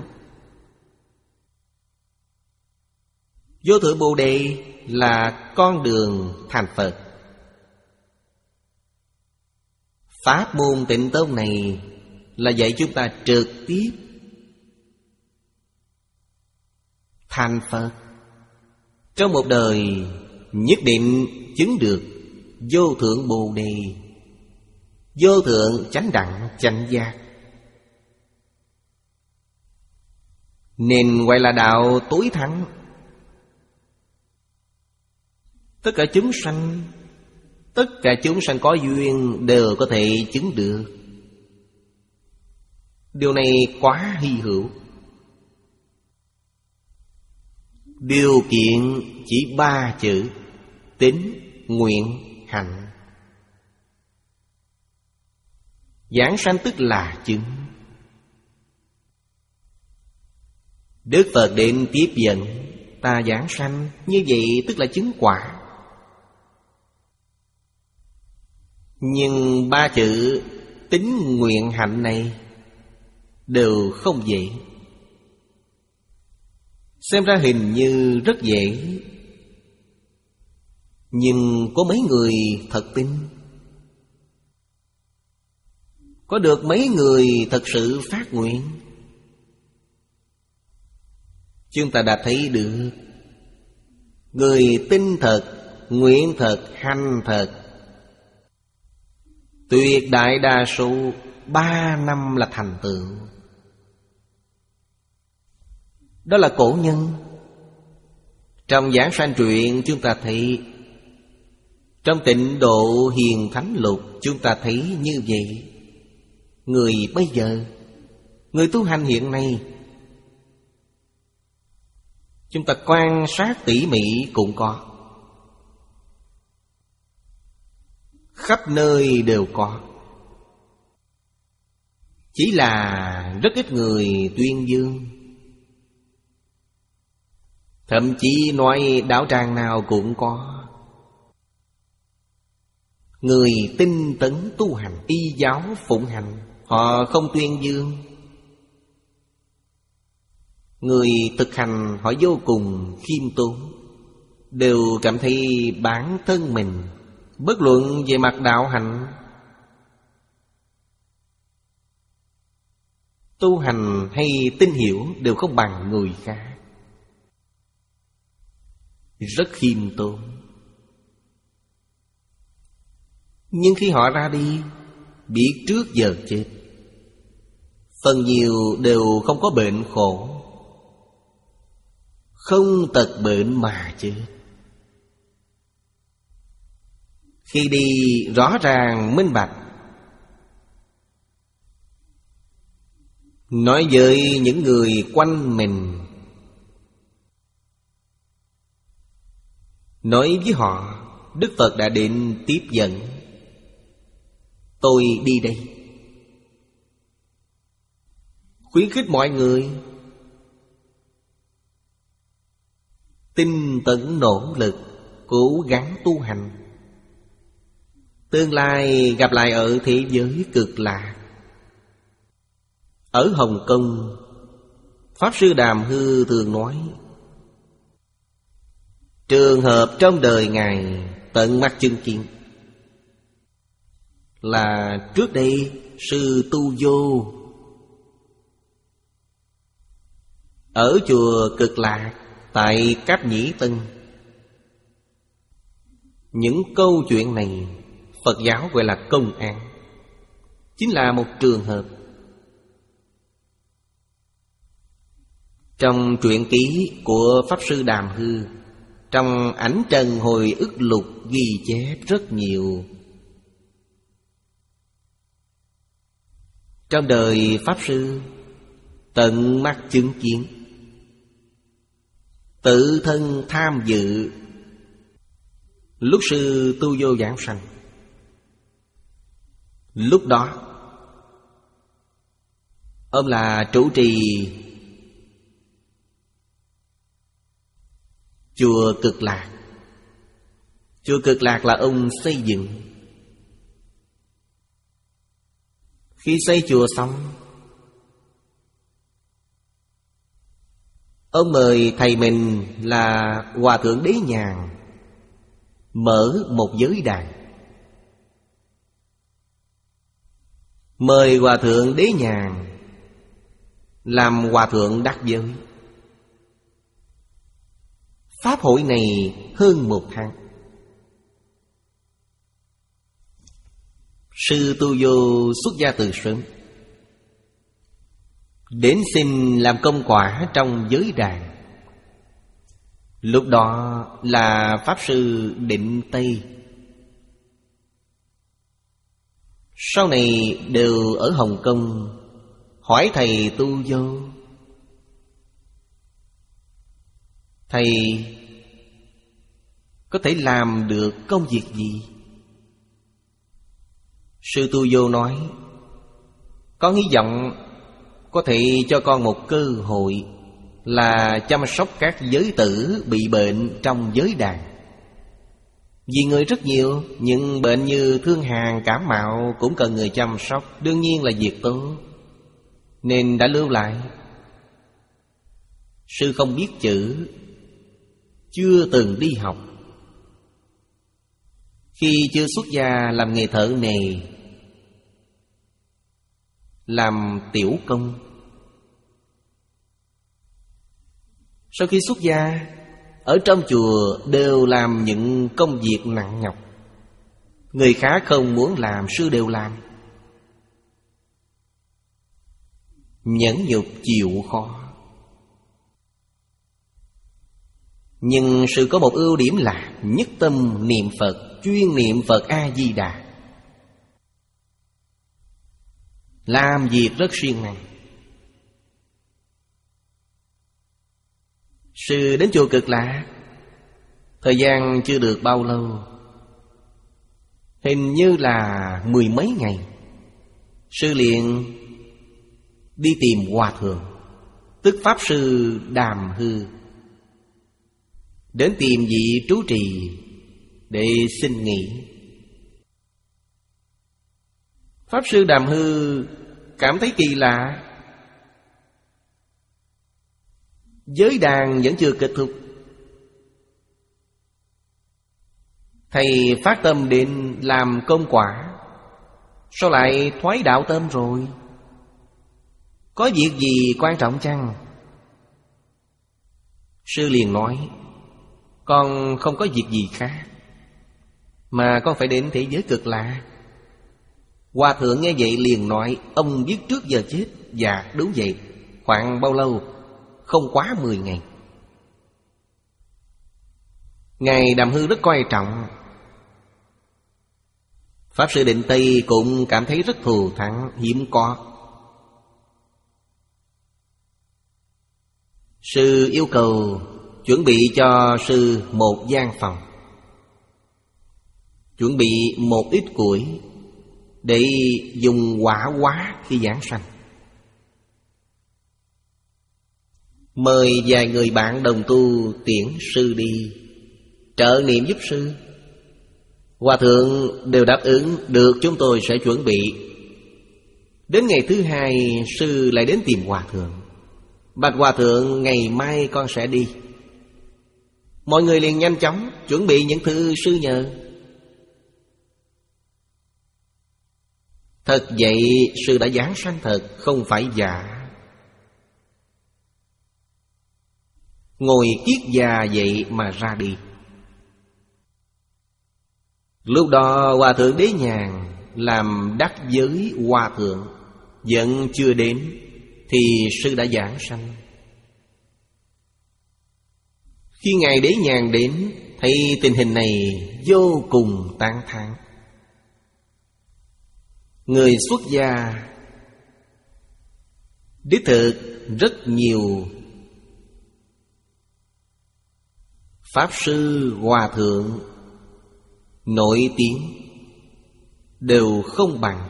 Vô Thượng Bồ Đề là con đường thành Phật. Pháp môn Tịnh Tông này là dạy chúng ta trực tiếp thành Phật. Trong một đời nhất định chứng được Vô Thượng Bồ Đề, vô thượng chánh đẳng chánh giác. Nên gọi là đạo tối thắng. Tất cả chúng sanh, tất cả chúng sanh có duyên đều có thể chứng được. Điều này quá hy hữu. Điều kiện chỉ ba chữ: tín, nguyện, hạnh. Giảng sanh tức là chứng. Đức Phật đến tiếp dẫn ta giảng sanh, như vậy tức là chứng quả. Nhưng ba chữ tín, nguyện, hạnh này đều không dễ. Xem ra hình như rất dễ, nhưng có mấy người thật tin? Có được mấy người thật sự phát nguyện? Chúng ta đã thấy được người tin thật, nguyện thật, hành thật, tuyệt đại đa số ba năm là thành tựu. Đó là cổ nhân. Trong Giảng Sanh Truyện chúng ta thấy, trong Tịnh Độ Hiền Thánh Lục chúng ta thấy như vậy. Người bây giờ, người tu hành hiện nay, chúng ta quan sát tỉ mỉ cũng có. Khắp nơi đều có. Chỉ là rất ít người tuyên dương. Thậm chí nói đạo tràng nào cũng có. Người tinh tấn tu hành, y giáo phụng hành, họ không tuyên dương. Người thực hành họ vô cùng khiêm tốn, đều cảm thấy bản thân mình, bất luận về mặt đạo hạnh, tu hành hay tín hiểu đều không bằng người khác. Rất khiêm tốn. Nhưng khi họ ra đi, biết trước giờ chết, phần nhiều đều không có bệnh khổ, không tật bệnh mà chết. Khi đi rõ ràng minh bạch, nói với những người quanh mình, nói với họ Đức Phật đã đến tiếp dẫn, tôi đi đây. Khuyến khích mọi người tinh tấn nỗ lực, cố gắng tu hành, Tương lai gặp lại ở thế giới cực lạc. Ở Hồng Kông, Pháp Sư Đàm Hư thường nói, trường hợp trong đời Ngài tận mắt chứng kiến là trước đây Sư Tu Vô ở chùa Cực Lạc tại Cáp Nhĩ Tân. Những câu chuyện này Phật giáo gọi là công án, chính là một trường hợp. Trong truyện ký của Pháp Sư Đàm Hư, trong Ảnh Trần Hồi Ức Lục ghi chép rất nhiều. Trong đời Pháp Sư tận mắt chứng kiến, tự thân tham dự lúc Sư Tu Vô giảng sanh. Lúc đó ông là trụ trì chùa Cực Lạc. Chùa Cực Lạc là ông xây dựng. Khi xây chùa xong, ông mời thầy mình là Hòa Thượng Đế Nhàn mở một giới đàn. Mời Hòa Thượng Đế Nhàn làm Hòa Thượng đắc giới. Pháp hội này hơn một tháng. Sư Tu Vô xuất gia từ sớm, đến xin làm công quả trong giới đàn. Lúc đó là Pháp Sư Định Tây. Sau này đều ở Hồng Kông hỏi thầy Tu Vô, thầy có thể làm được công việc gì? Sư Tu Vô nói, con hy vọng có thể cho con một cơ hội là chăm sóc các giới tử bị bệnh trong giới đàn. Vì người rất nhiều, nhưng bệnh như thương hàn, cảm mạo cũng cần người chăm sóc, đương nhiên là việc tốt, nên đã lưu lại. Sư không biết chữ, chưa từng đi học. Khi chưa xuất gia làm nghề thợ nề, làm tiểu công. Sau khi xuất gia, ở trong chùa đều làm những công việc nặng nhọc. Người khác không muốn làm, sư đều làm. Nhẫn nhục chịu khó. Nhưng sư có một ưu điểm là nhất tâm niệm Phật, chuyên niệm Phật A-di-đà, làm việc rất siêng năng. Sư đến chùa Cực Lạc, thời gian chưa được bao lâu, hình như là mười mấy ngày, sư liền đi tìm Hòa Thượng, tức Pháp Sư Đàm Hư, đến tìm vị trú trì để xin nghỉ. Pháp Sư Đàm Hư cảm thấy kỳ lạ, giới đàn vẫn chưa kết thúc. Thầy phát tâm đến làm công quả, sao lại thoái đạo tâm rồi? Có việc gì quan trọng chăng? Sư liền nói, con không có việc gì khác, mà con phải đến thế giới Cực Lạc. Hòa Thượng nghe vậy liền nói, ông biết trước giờ chết. Dạ đúng vậy. Khoảng bao lâu? Không quá mười ngày. Ngài Đàm Hư rất coi trọng. Pháp Sư Định Tây cũng cảm thấy rất thù thắng, hiếm có. Sư yêu cầu chuẩn bị cho sư một gian phòng, chuẩn bị một ít củi để dùng hỏa hóa khi giảng sanh. Mời vài người bạn đồng tu tiễn sư đi, trợ niệm giúp sư. Hòa thượng đều đáp ứng được, chúng tôi sẽ chuẩn bị. Đến ngày thứ hai, sư lại đến tìm hòa thượng. Bạch hòa thượng, ngày mai con sẽ đi. Mọi người liền nhanh chóng chuẩn bị những thứ sư nhờ. Thật vậy, sư đã giáng sanh thật, không phải giả. Ngồi kiết già vậy mà ra đi. Lúc đó hòa thượng Đế Nhàn làm đắc giới hòa thượng vẫn chưa đến, thì sư đã giảng sanh. Khi ngài Đế Nhàn đến, thấy tình hình này vô cùng tán thán. Người xuất gia đích thực rất nhiều pháp sư hòa thượng nổi tiếng đều không bằng.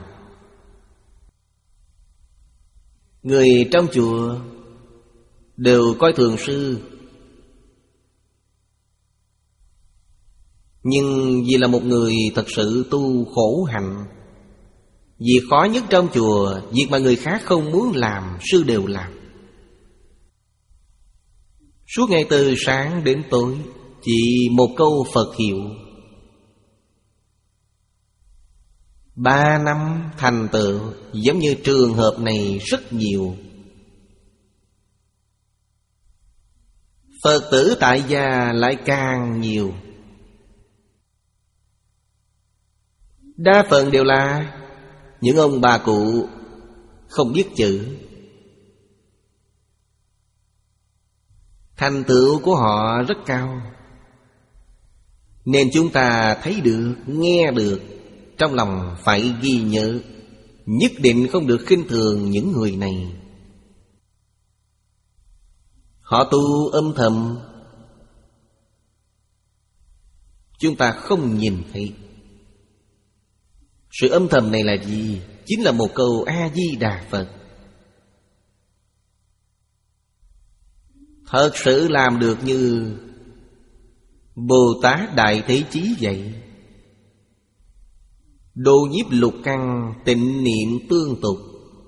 Người trong chùa đều coi thường sư, nhưng vì là một người thật sự tu khổ hạnh, việc khó nhất trong chùa, việc mà người khác không muốn làm, sư đều làm. Suốt ngày từ sáng đến tối, chỉ một câu Phật hiệu, ba năm thành tựu. Giống như trường hợp này rất nhiều. Phật tử tại gia lại càng nhiều. Đa phần đều là những ông bà cụ không biết chữ. Thành tựu của họ rất cao, nên chúng ta thấy được, nghe được, trong lòng phải ghi nhớ. Nhất định không được khinh thường những người này. Họ tu âm thầm, chúng ta không nhìn thấy. Sự âm thầm này là gì? Chính là một câu A-di-đà Phật. Thật sự làm được như Bồ Tát Đại Thế Chí vậy. Đồ nhiếp lục căn, tịnh niệm tương tục.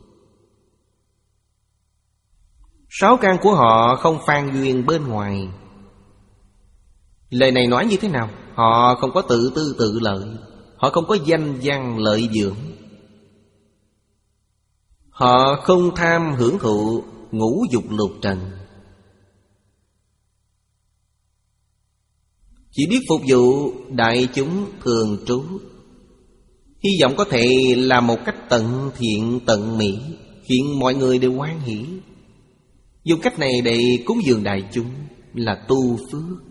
Sáu căn của họ không phan duyên bên ngoài. Lời này nói như thế nào? Họ không có tự tư tự lợi, họ không có danh văn lợi dưỡng, họ không tham hưởng thụ ngũ dục lục trần, chỉ biết phục vụ đại chúng thường trú. Hy vọng có thể làm một cách tận thiện tận mỹ, khiến mọi người đều hoan hỷ. Dùng cách này để cúng dường đại chúng là tu phước.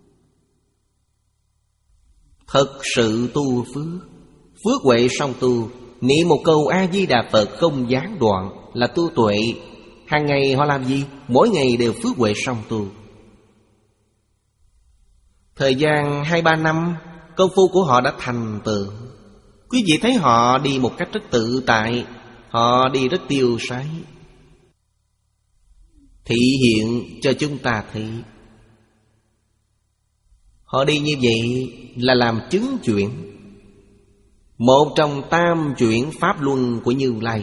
Thật sự tu phước. Phước huệ song tu. Niệm một câu A-di-đà Phật không gián đoạn là tu tuệ. Hàng ngày họ làm gì? Mỗi ngày đều phước huệ song tu. Thời gian hai ba năm, công phu của họ đã thành tựu. Quý vị thấy họ đi một cách rất tự tại, họ đi rất tiêu sái, thị hiện cho chúng ta thấy. Họ đi như vậy là làm chứng chuyển, một trong tam chuyển pháp luân của Như Lai.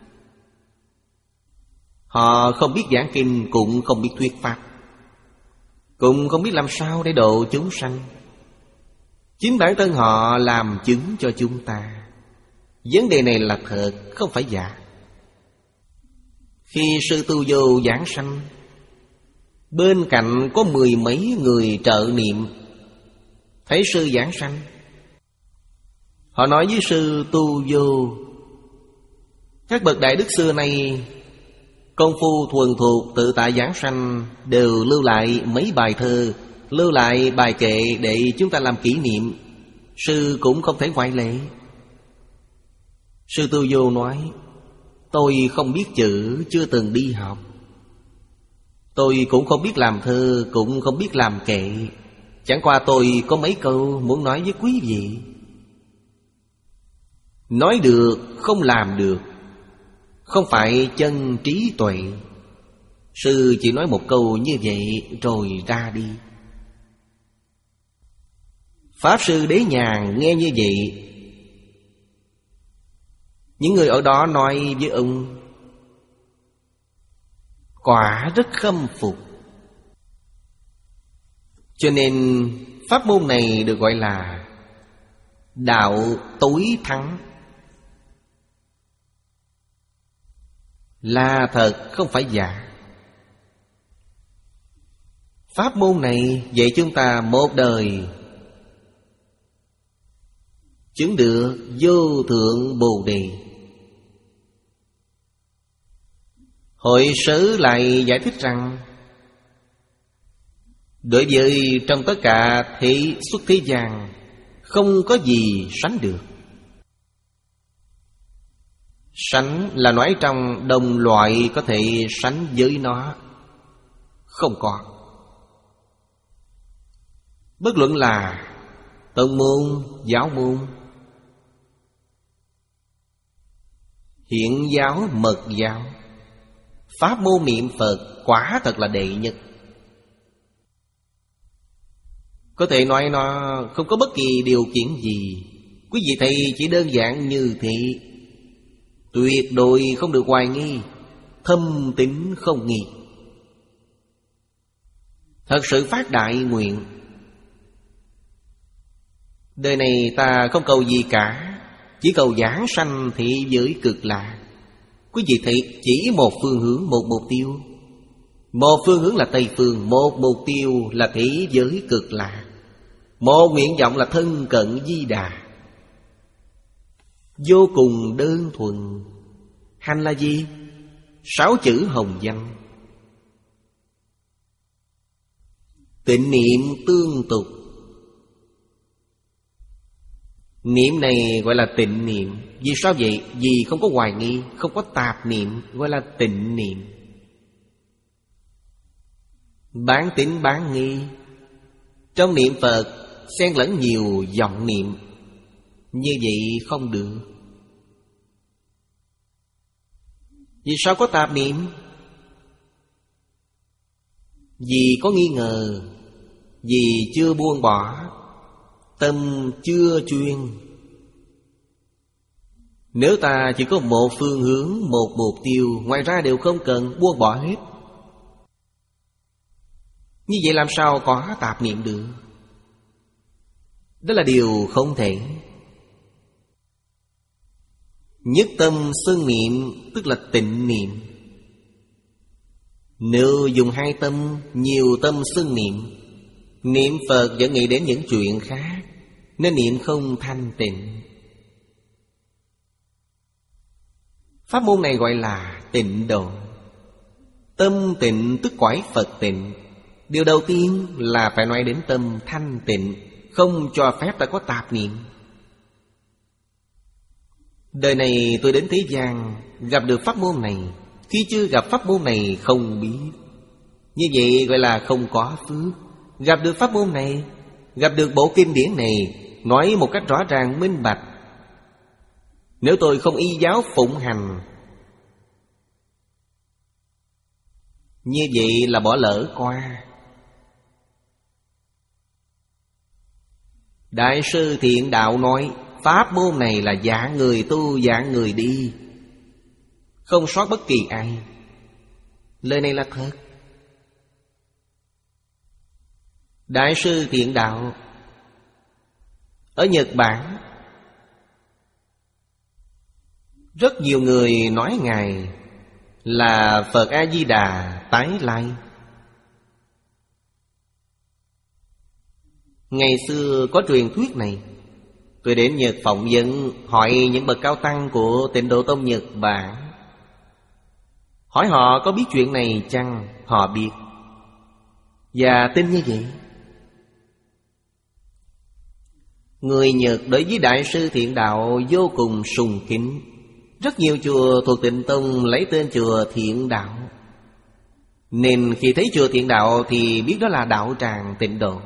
Họ không biết giảng kinh, cũng không biết thuyết pháp, cũng không biết làm sao để độ chúng sanh. Chính bản thân họ làm chứng cho chúng ta. Vấn đề này là thật, không phải giả. Khi sư Tu Vô giảng sanh, bên cạnh có mười mấy người trợ niệm. Thấy sư giảng sanh, họ nói với sư Tu Vô: các bậc đại đức xưa nay công phu thuần thuộc tự tại giảng sanh, đều lưu lại mấy bài thơ, lưu lại bài kệ để chúng ta làm kỷ niệm. Sư cũng không thể ngoại lệ. Sư Tu Vô nói: tôi không biết chữ, chưa từng đi học. Tôi cũng không biết làm thơ, cũng không biết làm kệ. Chẳng qua tôi có mấy câu muốn nói với quý vị. Nói được không làm được, không phải chân trí tuệ. Sư chỉ nói một câu như vậy rồi ra đi. Pháp Sư Đế Nhàn nghe như vậy, những người ở đó nói với ông, quả rất khâm phục. Cho nên pháp môn này được gọi là đạo tối thắng. Là thật, không phải giả. Pháp môn này dạy chúng ta một đời chứng được vô thượng Bồ Đề. Hội Sử lại giải thích rằng, đối với trong tất cả thế xuất thế gian, không có gì sánh được. Sánh là nói trong đồng loại có thể sánh với nó, không có. Bất luận là tông môn, giáo môn, hiện giáo, mật giáo, pháp môn niệm Phật quả thật là đệ nhất. Có thể nói nó không có bất kỳ điều kiện gì. Quý vị thấy chỉ đơn giản như thế, tuyệt đối không được hoài nghi, thâm tín không nghi. Thật sự phát đại nguyện, đời này ta không cầu gì cả, chỉ cầu giảng sanh thế giới cực lạc. Quý vị thấy chỉ một phương hướng, một mục tiêu. Một phương hướng là Tây Phương, một mục tiêu là thế giới cực lạc. Một nguyện vọng là thân cận Di Đà. Vô cùng đơn thuần. Hành là gì? Sáu chữ hồng danh. Tịnh niệm tương tục. Niệm này gọi là tịnh niệm. Vì sao vậy? Vì không có hoài nghi, không có tạp niệm, gọi là tịnh niệm. Bán tín bán nghi. Trong niệm Phật xen lẫn nhiều vọng niệm, như vậy không được. Vì sao có tạp niệm? Vì có nghi ngờ, vì chưa buông bỏ, tâm chưa chuyên. Nếu ta chỉ có một phương hướng, một mục tiêu, ngoài ra đều không cần, buông bỏ hết, như vậy làm sao có tạp niệm được? Đó là điều không thể. Nhất tâm xưng niệm tức là tịnh niệm. Nếu dùng hai tâm, nhiều tâm xưng niệm, niệm Phật vẫn nghĩ đến những chuyện khác, nên niệm không thanh tịnh. Pháp môn này gọi là tịnh độ. Tâm tịnh tức cõi Phật tịnh. Điều đầu tiên là phải nói đến tâm thanh tịnh, không cho phép ta có tạp niệm. Đời này tôi đến thế gian, gặp được pháp môn này. Khi chưa gặp pháp môn này không biết, như vậy gọi là không có phước. Gặp được pháp môn này, gặp được bộ kinh điển này, nói một cách rõ ràng minh bạch. Nếu tôi không y giáo phụng hành, như vậy là bỏ lỡ qua. Đại sư Thiện Đạo nói, pháp môn này là dạng người tu, dạng người đi, không sót bất kỳ ai. Lời này là thật. Đại sư Thiện Đạo ở Nhật Bản, rất nhiều người nói Ngài là Phật A-di-đà tái lai. Ngày xưa có truyền thuyết này. Tôi đến Nhật phỏng vấn, hỏi những bậc cao tăng của Tịnh Độ Tông Nhật Bản, hỏi họ có biết chuyện này chăng? Họ biết và tin như vậy. Người Nhật đối với Đại sư Thiện Đạo vô cùng sùng kính. Rất nhiều chùa thuộc Tịnh Tông lấy tên chùa Thiện Đạo, nên khi thấy chùa Thiện Đạo thì biết đó là đạo tràng Tịnh Độ.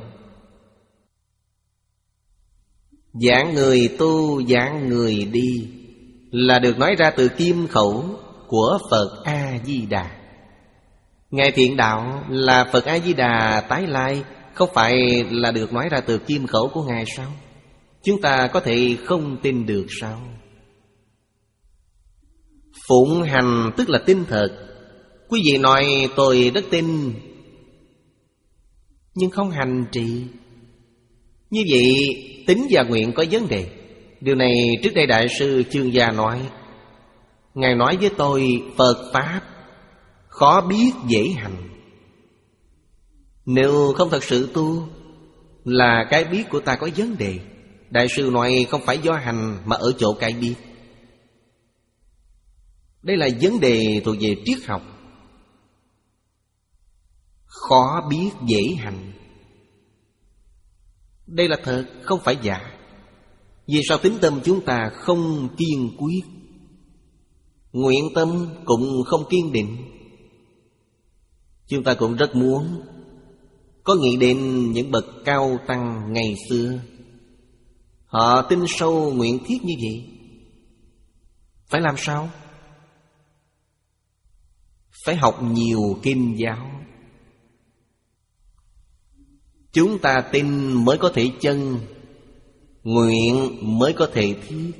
Dạng người tu, dạng người đi là được nói ra từ kim khẩu của Phật A-di-đà. Ngài Thiện Đạo là Phật A-di-đà tái lai, không phải là được nói ra từ kim khẩu của Ngài sao? Chúng ta có thể không tin được sao? Phụng hành tức là tin thật. Quý vị nói tôi rất tin, nhưng không hành trì. Như vậy tín và nguyện có vấn đề. Điều này trước đây Đại sư Chương Gia nói. Ngài nói với tôi Phật Pháp khó biết dễ hành. Nếu không thật sự tu, là cái biết của ta có vấn đề. Đại sư nói không phải do hành mà ở chỗ cái biết. Đây là vấn đề thuộc về triết học. Khó biết dễ hành. Đây là thật, không phải giả. Vì sao tín tâm chúng ta không kiên quyết, nguyện tâm cũng không kiên định? Chúng ta cũng rất muốn có nghĩ đến những bậc cao tăng ngày xưa. Họ tin sâu nguyện thiết như vậy. Phải làm sao? Phải học nhiều kinh giáo. Chúng ta tin mới có thể chân, nguyện mới có thể thiết.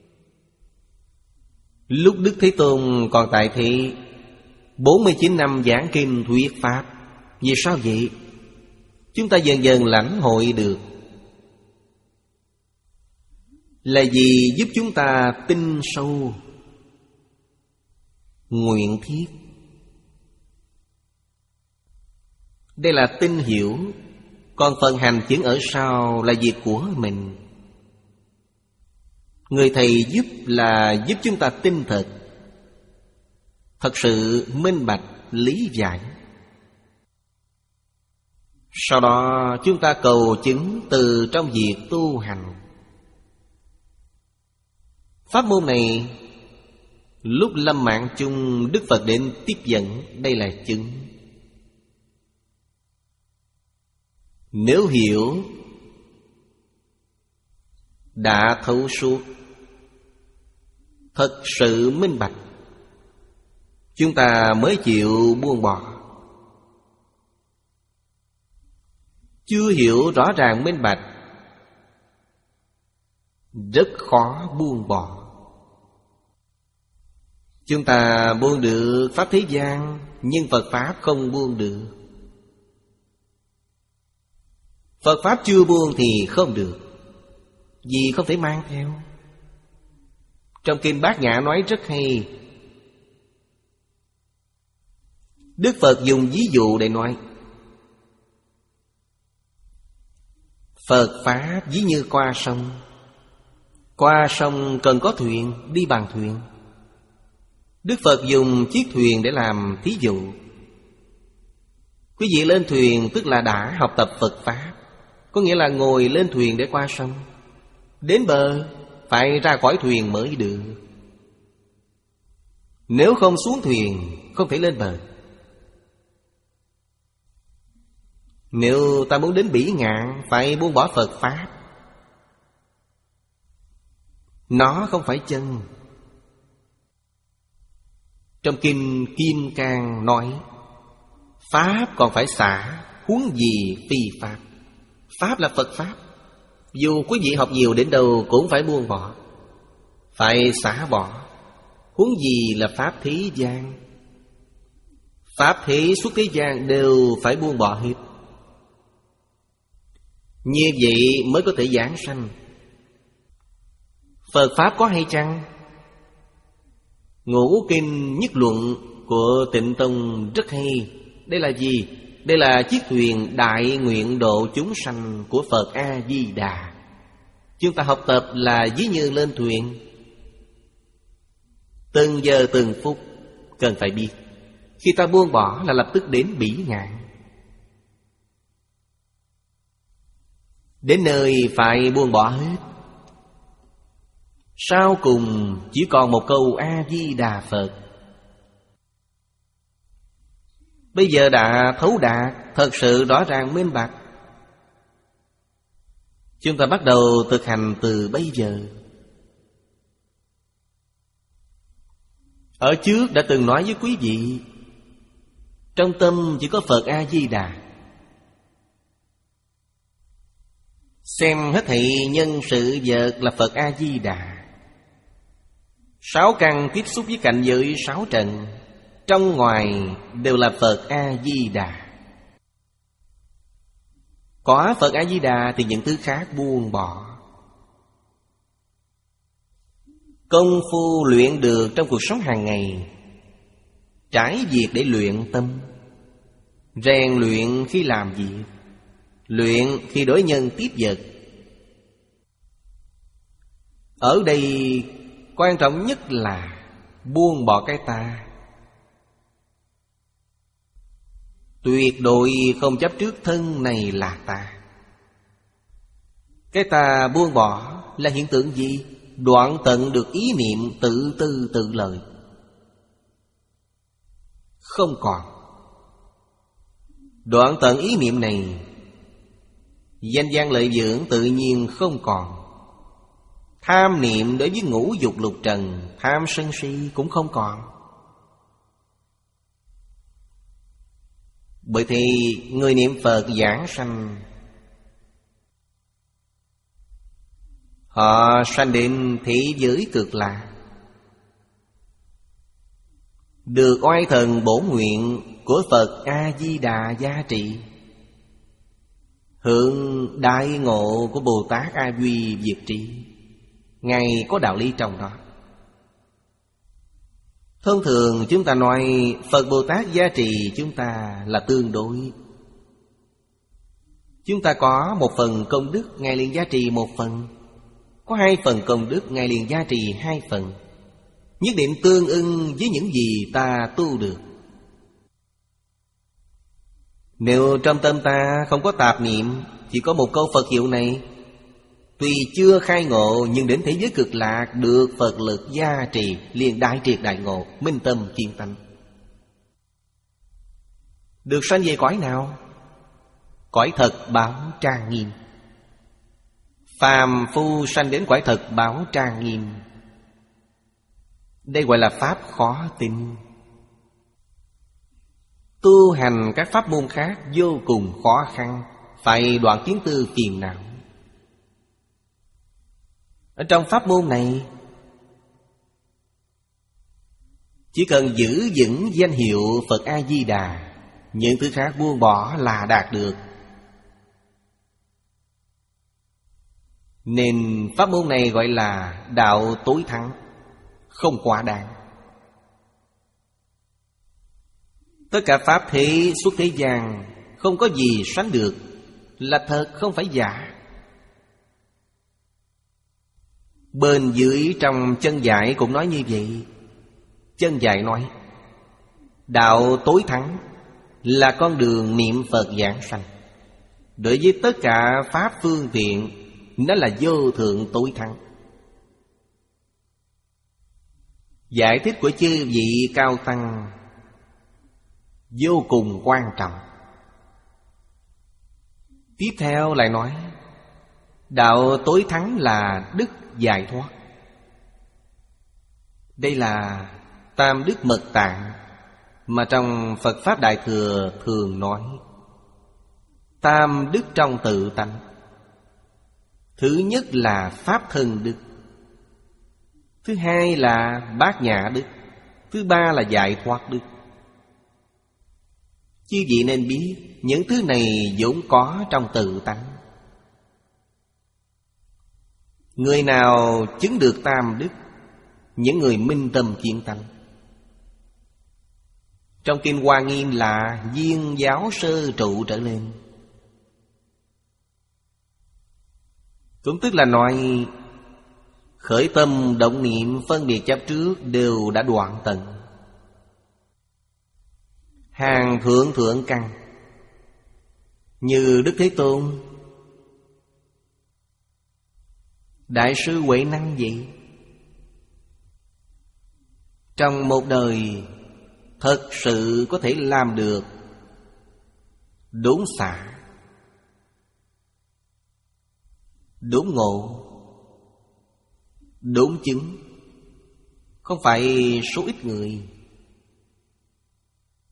Lúc Đức Thế Tôn còn tại thị, bốn mươi chín năm giảng kinh thuyết Pháp. Vì sao vậy? Chúng ta dần dần lãnh hội được. Là gì giúp chúng ta tin sâu, nguyện thiết? Đây là tin hiểu. Còn phần hành chứng ở sau là việc của mình. Người thầy giúp là giúp chúng ta tin thật, thật sự minh bạch, lý giải. Sau đó chúng ta cầu chứng từ trong việc tu hành. Pháp môn này lúc lâm mạng chung, Đức Phật đến tiếp dẫn. Đây là chứng. Nếu hiểu, đã thấu suốt, thật sự minh bạch, chúng ta mới chịu buông bỏ. Chưa hiểu rõ ràng minh bạch, rất khó buông bỏ. Chúng ta buông được pháp thế gian, nhưng Phật Pháp không buông được. Phật Pháp chưa buông thì không được, vì không thể mang theo. Trong Kinh Bát Nhã nói rất hay. Đức Phật dùng ví dụ để nói Phật Pháp ví như qua sông. Qua sông cần có thuyền, đi bằng thuyền. Đức Phật dùng chiếc thuyền để làm thí dụ. Quý vị lên thuyền tức là đã học tập Phật Pháp, có nghĩa là ngồi lên thuyền để qua sông. Đến bờ phải ra khỏi thuyền mới được. Nếu không xuống thuyền không thể lên bờ. Nếu ta muốn đến Bỉ Ngạn phải buông bỏ Phật Pháp. Nó không phải chân. Trong Kinh Kim Cang nói Pháp còn phải xả, huống gì phi Pháp. Pháp là Phật Pháp. Dù quý vị học nhiều đến đâu cũng phải buông bỏ, phải xả bỏ. Huống gì là Pháp thế gian. Pháp thế xuất thế gian đều phải buông bỏ hết. Như vậy mới có thể giảng sanh. Phật Pháp có hay chăng? Ngũ Kinh Nhất Luận của Tịnh Tông rất hay. Đây là gì? Đây là chiếc thuyền đại nguyện độ chúng sanh của Phật A-di-đà. Chúng ta học tập là ví như lên thuyền. Từng giờ từng phút cần phải biết. Khi ta buông bỏ là lập tức đến Bỉ Ngạn. Đến nơi phải buông bỏ hết. Sau cùng chỉ còn một câu A-di-đà Phật. Bây giờ đã thấu đạt, thật sự rõ ràng minh bạch. Chúng ta bắt đầu thực hành từ bây giờ. Ở trước đã từng nói với quý vị, trong tâm chỉ có Phật A-di-đà. Xem hết thảy nhân sự vật là Phật A-di-đà. Sáu căn tiếp xúc với cảnh giới sáu trần, trong ngoài đều là Phật A-di-đà. Có Phật A-di-đà thì những thứ khác buông bỏ. Công phu luyện được trong cuộc sống hàng ngày, trải việc để luyện tâm. Rèn luyện khi làm việc, luyện khi đối nhân tiếp vật. Ở đây quan trọng nhất là buông bỏ cái ta. Tuyệt đối không chấp trước thân này là ta. Cái ta buông bỏ là hiện tượng gì? Đoạn tận được ý niệm tự tư tự lợi. Không còn. Đoạn tận ý niệm này, danh văn lợi dưỡng tự nhiên không còn. Tham niệm đối với ngũ dục lục trần, tham sân si cũng không còn. Bởi thì người niệm Phật giảng sanh, họ sanh đến thế giới cực lạc, được oai thần bổ nguyện của Phật A-di-đà gia trị, hưởng đại ngộ của Bồ Tát A Duy Diệt Trí. Ngài có đạo lý trong đó. Thông thường chúng ta nói Phật Bồ Tát gia trì chúng ta là tương đối. Chúng ta có một phần công đức, Ngài liền gia trì một phần. Có hai phần công đức, Ngài liền gia trì hai phần. Nhất định tương ưng với những gì ta tu được. Nếu trong tâm ta không có tạp niệm, chỉ có một câu Phật hiệu này, tuy chưa khai ngộ nhưng đến thế giới cực lạc được Phật lực gia trì, liền đại triệt đại ngộ, minh tâm kiên tánh. Được sanh về cõi nào? Cõi thật báo trang nghiêm. Phàm phu sanh đến cõi thật báo trang nghiêm, đây gọi là pháp khó tin. Tu hành các pháp môn khác vô cùng khó khăn, phải đoạn kiến tư phiền não. Ở trong pháp môn này, chỉ cần giữ vững danh hiệu Phật A-di-đà, những thứ khác buông bỏ là đạt được. Nên pháp môn này gọi là đạo tối thắng, không quá đáng. Tất cả pháp thế xuất thế gian không có gì sánh được, là thật không phải giả. Bên dưới trong chân giải cũng nói như vậy. Chân giải nói đạo tối thắng là con đường niệm Phật giảng sanh. Đối với tất cả pháp phương tiện, nó là vô thượng tối thắng. Giải thích của chư vị cao tăng vô cùng quan trọng. Tiếp theo lại nói đạo tối thắng là đức giải thoát. Đây là tam đức mật tạng mà trong Phật Pháp Đại Thừa thường nói. Tam đức trong tự tánh. Thứ nhất là pháp thân đức, thứ hai là bát nhã đức, thứ ba là giải thoát đức. Chư vị nên biết những thứ này vốn có trong tự tánh. Người nào chứng được tam đức, những người minh tâm kiến tánh. Trong Kinh Hoa Nghiêm là viên giáo sơ trụ trở lên. Cũng tức là nói khởi tâm động niệm phân biệt chấp trước đều đã đoạn tận. Hàng thượng thượng căn như Đức Thế Tôn, Đại sư Huệ Năng vậy. Trong một đời thật sự có thể làm được đúng xạ, đúng ngộ, đúng chứng. Không phải số ít người.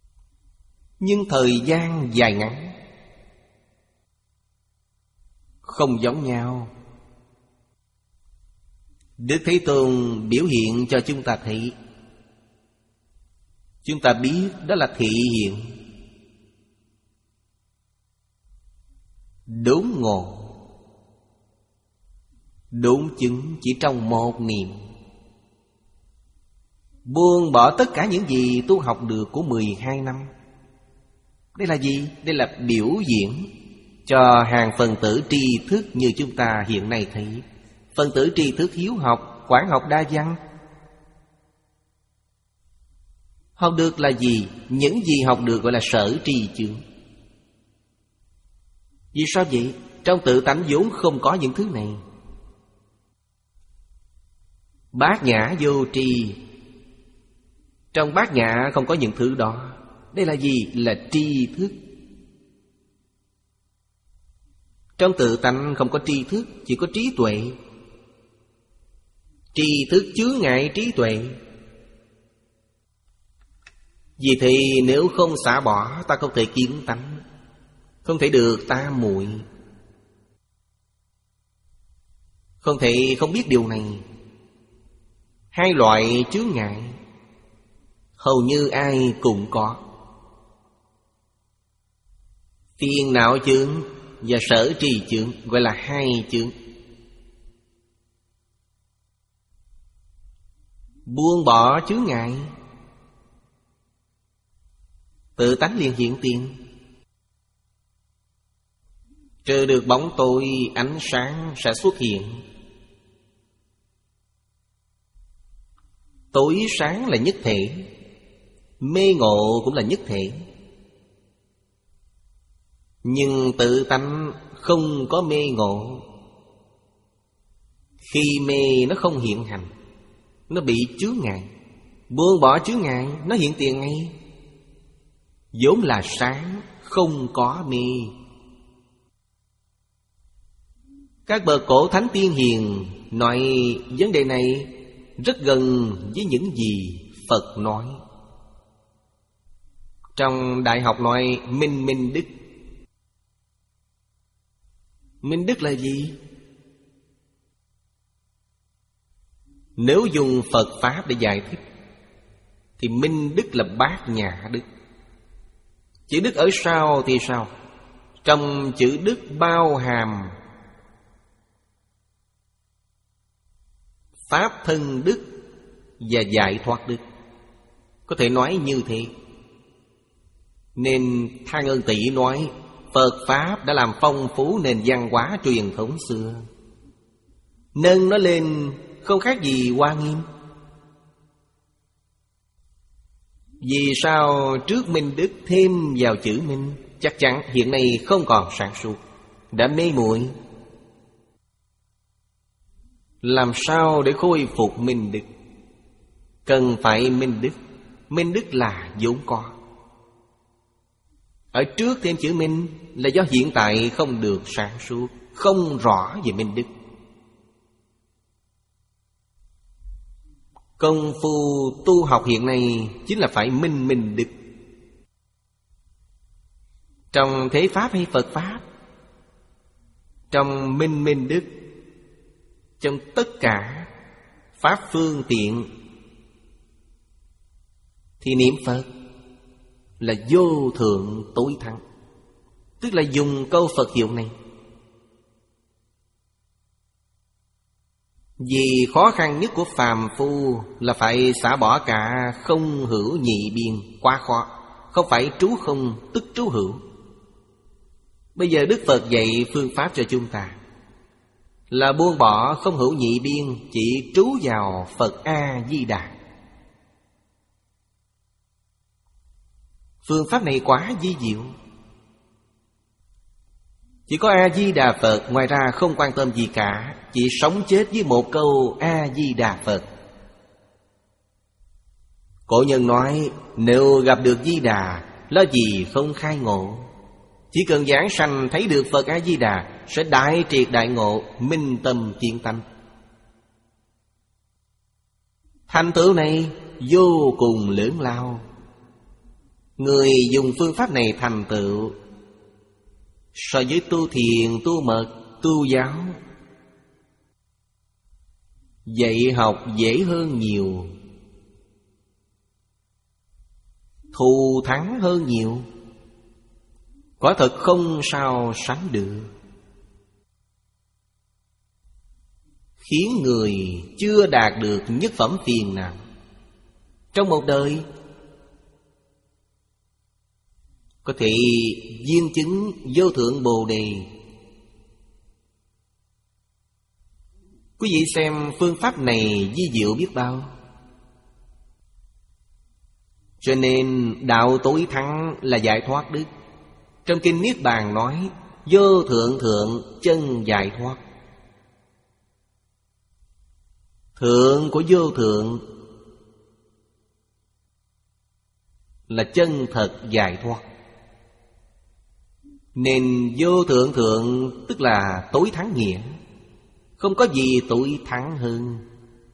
Nhưng thời gian dài ngắn, không giống nhau. Đức Thế Tôn biểu hiện cho chúng ta thấy, chúng ta biết đó là thị hiện. Đốn ngộ, đốn chứng chỉ trong một niệm. Buông bỏ tất cả những gì tu học được của mười hai năm. Đây là gì? Đây là biểu diễn cho hàng phần tử tri thức như chúng ta hiện nay thấy. Phần tử tri thức hiếu học, quán học đa văn. Học được là gì? Những gì học được gọi là sở tri chướng. Vì sao vậy? Trong tự tánh vốn không có những thứ này. Bát nhã vô tri, trong bát nhã không có những thứ đó. Đây là gì? Là tri thức. Trong tự tánh không có tri thức, chỉ có trí tuệ. Tri thức chướng ngại trí tuệ. Vì thế nếu không xả bỏ, ta không thể kiến tánh, không thể được tam muội, không thể không biết điều này. Hai loại chướng ngại hầu như ai cũng có. Phiền não chướng và sở trì chướng gọi là hai chướng. Buông bỏ chướng ngại, tự tánh liền hiện tiền. Trừ được bóng tối, ánh sáng sẽ xuất hiện. Tối sáng là nhất thể, mê ngộ cũng là nhất thể. Nhưng tự tánh không có mê ngộ. Khi mê nó không hiện hành, nó bị chướng ngại. Buông bỏ chướng ngại, nó hiện tiền ngay. vốn là sáng, không có mê. Các bậc cổ thánh tiên hiền nói vấn đề này rất gần với những gì Phật nói. Trong Đại học nói minh minh đức. Minh đức là gì? Nếu dùng Phật Pháp để giải thích thì minh đức là bát nhã đức. Chữ đức ở sau thì sao? Trong chữ đức bao hàm pháp thân đức và giải thoát đức. Có thể nói như thế. Nên Tha Ngân Tỷ nói Phật Pháp đã làm phong phú nền văn hóa truyền thống xưa, nâng nó lên không khác gì Hoa Nghiêm. Vì sao trước minh đức thêm vào chữ minh? Chắc chắn hiện nay không còn sáng suốt, đã mê muội. Làm sao để khôi phục minh đức? Cần phải minh đức. Minh đức là vốn có. Ở trước thêm chữ minh là do hiện tại không được sáng suốt, không rõ về minh đức. Công phu tu học hiện nay chính là phải minh minh đức. Trong thế Pháp hay Phật Pháp, trong minh minh đức, trong tất cả Pháp phương tiện, thì niệm Phật là vô thượng tối thắng. Tức là dùng câu Phật hiệu này. Vì khó khăn nhất của phàm phu là phải xả bỏ cả không hữu nhị biên, quá khó. Không phải trú không tức trú hữu. Bây giờ Đức Phật dạy phương pháp cho chúng ta là buông bỏ không hữu nhị biên, chỉ trú vào Phật A-di-đà. Phương pháp này quá vi diệu. Chỉ có A-di-đà Phật, ngoài ra không quan tâm gì cả. Chỉ sống chết với một câu A-di-đà Phật. Cổ nhân nói nếu gặp được Di Đà, lo gì không khai ngộ. Chỉ cần giảng sanh thấy được Phật A-di-đà, sẽ đại triệt đại ngộ, minh tâm kiến tánh. Thành tựu này vô cùng lớn lao. Người dùng phương pháp này thành tựu so với tu thiền tu mật tu giáo dạy học dễ hơn nhiều, thù thắng hơn nhiều. Quả thật không sao sánh được. Khiến người chưa đạt được nhất phẩm phiền não trong một đời có thể viên chứng vô thượng Bồ Đề. Quý vị xem phương pháp này vi diệu biết bao. Cho nên đạo tối thắng là giải thoát đức. Trong kinh Niết Bàn nói vô thượng thượng chân giải thoát. Thượng của vô thượng là chân thật giải thoát. Nên vô thượng thượng tức là tối thắng nghĩa. Không có gì tối thắng hơn.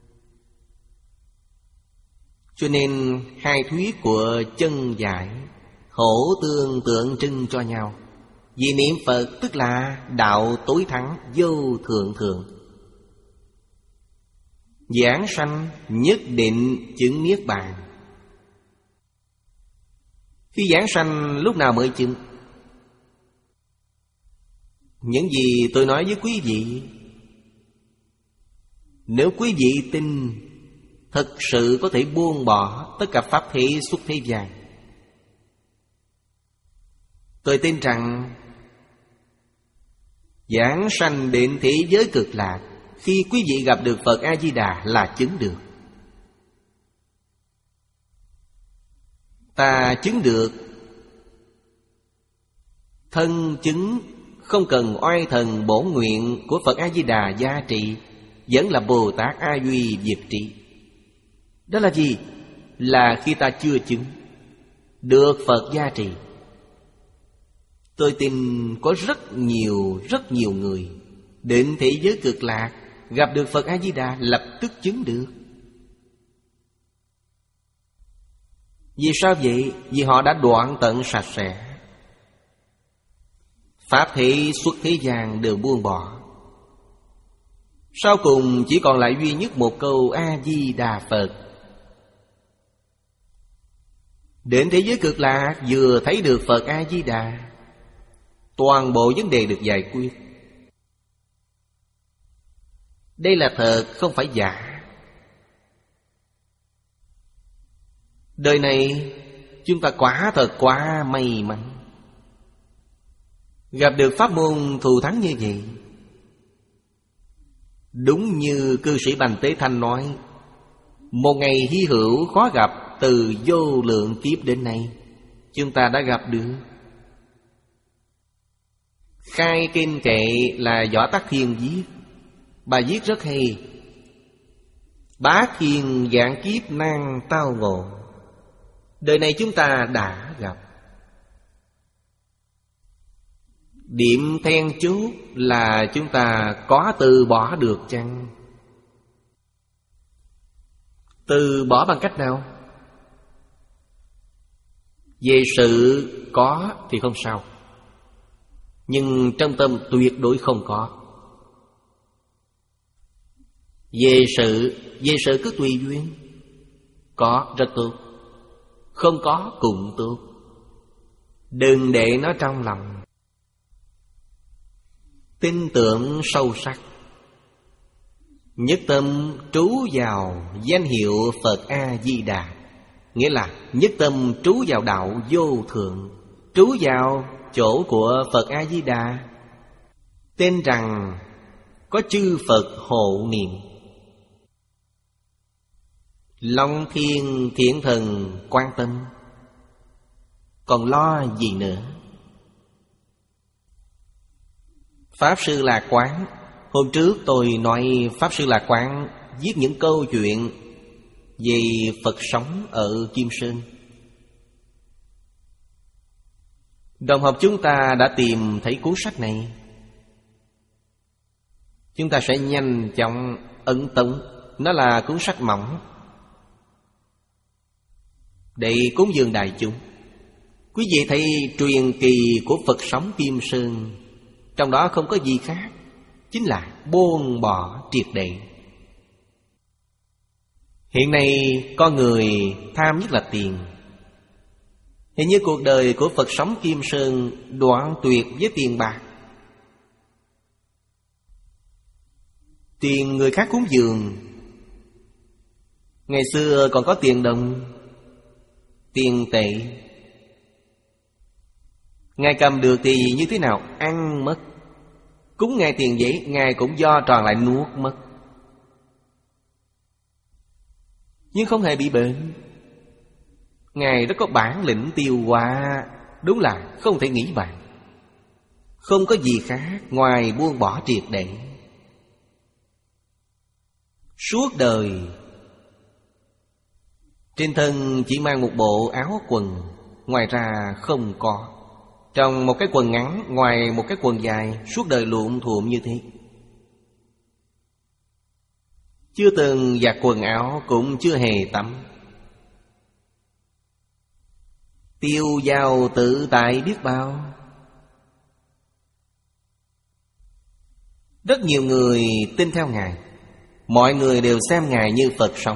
Cho nên hai thuyết của chân giải hỗ tương tượng trưng cho nhau. Vì niệm Phật tức là đạo tối thắng vô thượng thượng. Giảng sanh nhất định chứng Niết Bàn. Khi giảng sanh lúc nào mới chứng? Những gì tôi nói với quý vị, nếu quý vị tin, thật sự có thể buông bỏ tất cả pháp thế xuất thế gian. Tôi tin rằng giảng sanh đến thế giới cực lạc, khi quý vị gặp được Phật A-di-đà là chứng được. Ta chứng được thân chứng, không cần oai thần bổn nguyện của Phật A-di-đà gia trị, vẫn là Bồ Tát A Duy Diệt Trị. Đó là gì? Là khi ta chưa chứng, được Phật gia trì. Tôi tin có rất nhiều, rất nhiều người đến thế giới cực lạc, gặp được Phật A-di-đà lập tức chứng được. Vì sao vậy? Vì họ đã đoạn tận sạch sẽ. Pháp thế xuất thế gian đều buông bỏ. Sau cùng chỉ còn lại duy nhất một câu A-di-đà Phật. Đến thế giới cực lạc vừa thấy được Phật A-di-đà, toàn bộ vấn đề được giải quyết. Đây là thật, không phải giả. Đời này chúng ta quả thật quá may mắn, gặp được pháp môn thù thắng như vậy. Đúng như cư sĩ Bành Tế Thanh nói, một ngày hy hữu khó gặp, từ vô lượng kiếp đến nay chúng ta đã gặp được. Khai kinh kệ là Võ Tắc Thiên viết. Bà viết rất hay. Bá thiên vạn kiếp nan tao ngộ, đời này chúng ta đã gặp. Điểm then chốt là chúng ta có từ bỏ được chăng? Từ bỏ bằng cách nào? Về sự có thì không sao, nhưng trong tâm tuyệt đối không có. Về sự, về sự cứ tùy duyên. Có rất tốt, không có cũng tốt. Đừng để nó trong lòng. Tin tưởng sâu sắc, nhất tâm trú vào danh hiệu Phật A-di-đà. Nghĩa là nhất tâm trú vào đạo vô thượng, trú vào chỗ của Phật A-di-đà. Tin rằng có chư Phật hộ niệm, Long thiên thiện thần quan tâm, còn lo gì nữa? Pháp Sư Lạc Quán, hôm trước tôi nói Pháp Sư Lạc Quán viết những câu chuyện về Phật sống ở Kim Sơn. Đồng học chúng ta đã tìm thấy cuốn sách này. Chúng ta sẽ nhanh chóng ấn tống. Nó là cuốn sách mỏng để cúng dường đại chúng. Quý vị thấy truyền kỳ của Phật sống Kim Sơn, trong đó không có gì khác, chính là buông bỏ triệt để. Hiện nay con người tham nhất là tiền. Hình như cuộc đời của Phật sống Kim Sơn đoạn tuyệt với tiền bạc. Tiền người khác cúng dường. Ngày xưa còn có tiền đồng, tiền tệ. Ngài cầm được thì như thế nào? Ăn mất. Cúng Ngài tiền giấy, Ngài cũng do tròn lại nuốt mất. Nhưng không hề bị bệnh. Ngài rất có bản lĩnh tiêu hóa. Đúng là không thể nghĩ bàn. Không có gì khác ngoài buông bỏ triệt để. Suốt đời trên thân chỉ mang một bộ áo quần, ngoài ra không có. Trong một cái quần ngắn, ngoài một cái quần dài, suốt đời luộm thuộm như thế. Chưa từng giặt quần áo, cũng chưa hề tắm. Tiêu dao tự tại biết bao. Rất nhiều người tin theo Ngài. Mọi người đều xem Ngài như Phật sống.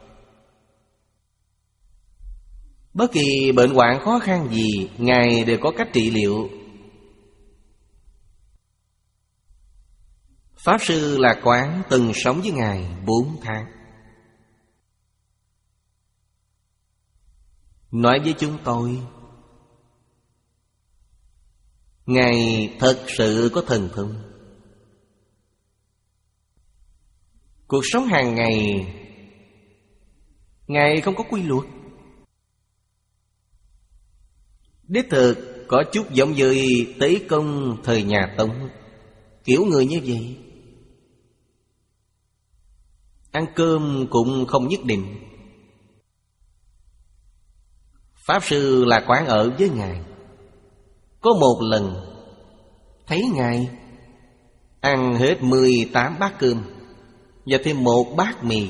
Bất kỳ bệnh hoạn khó khăn gì, Ngài đều có cách trị liệu. Pháp Sư Lạc Quán từng sống với Ngài bốn tháng. Nói với chúng tôi, Ngài thật sự có thần thông. Cuộc sống hàng ngày Ngài không có quy luật. Đích thực có chút giống với Tế Công thời nhà Tống. Kiểu người như vậy. Ăn cơm cũng không nhất định. Pháp Sư Lạc Quán ở với Ngài. Có một lần thấy Ngài ăn hết mười tám bát cơm và thêm một bát mì.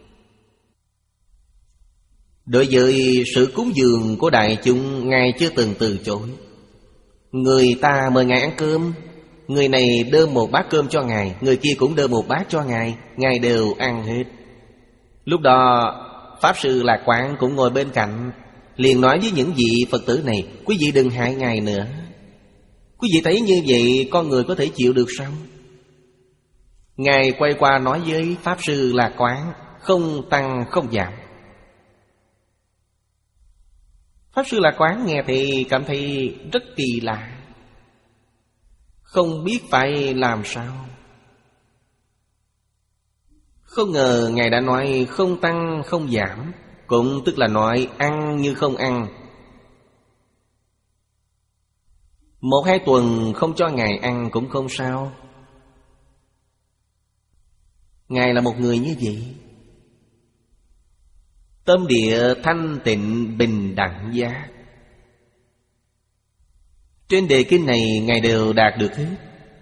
Đối với sự cúng dường của đại chúng, Ngài chưa từng từ chối. Người ta mời Ngài ăn cơm, người này đưa một bát cơm cho Ngài, người kia cũng đưa một bát cho Ngài, Ngài đều ăn hết. Lúc đó Pháp Sư Lạc Quán cũng ngồi bên cạnh, liền nói với những vị Phật tử này: quý vị đừng hại Ngài nữa. Quý vị thấy như vậy con người có thể chịu được sao? Ngài quay qua nói với Pháp Sư Lạc Quán: không tăng không giảm. Pháp Sư Lạc Quán nghe thì cảm thấy rất kỳ lạ, không biết phải làm sao. Không ngờ Ngài đã nói không tăng không giảm, cũng tức là nói ăn như không ăn. Một hai tuần không cho Ngài ăn cũng không sao. Ngài là một người như vậy. Tâm địa thanh tịnh bình đẳng giác. Trên đề kinh này Ngài đều đạt được hết.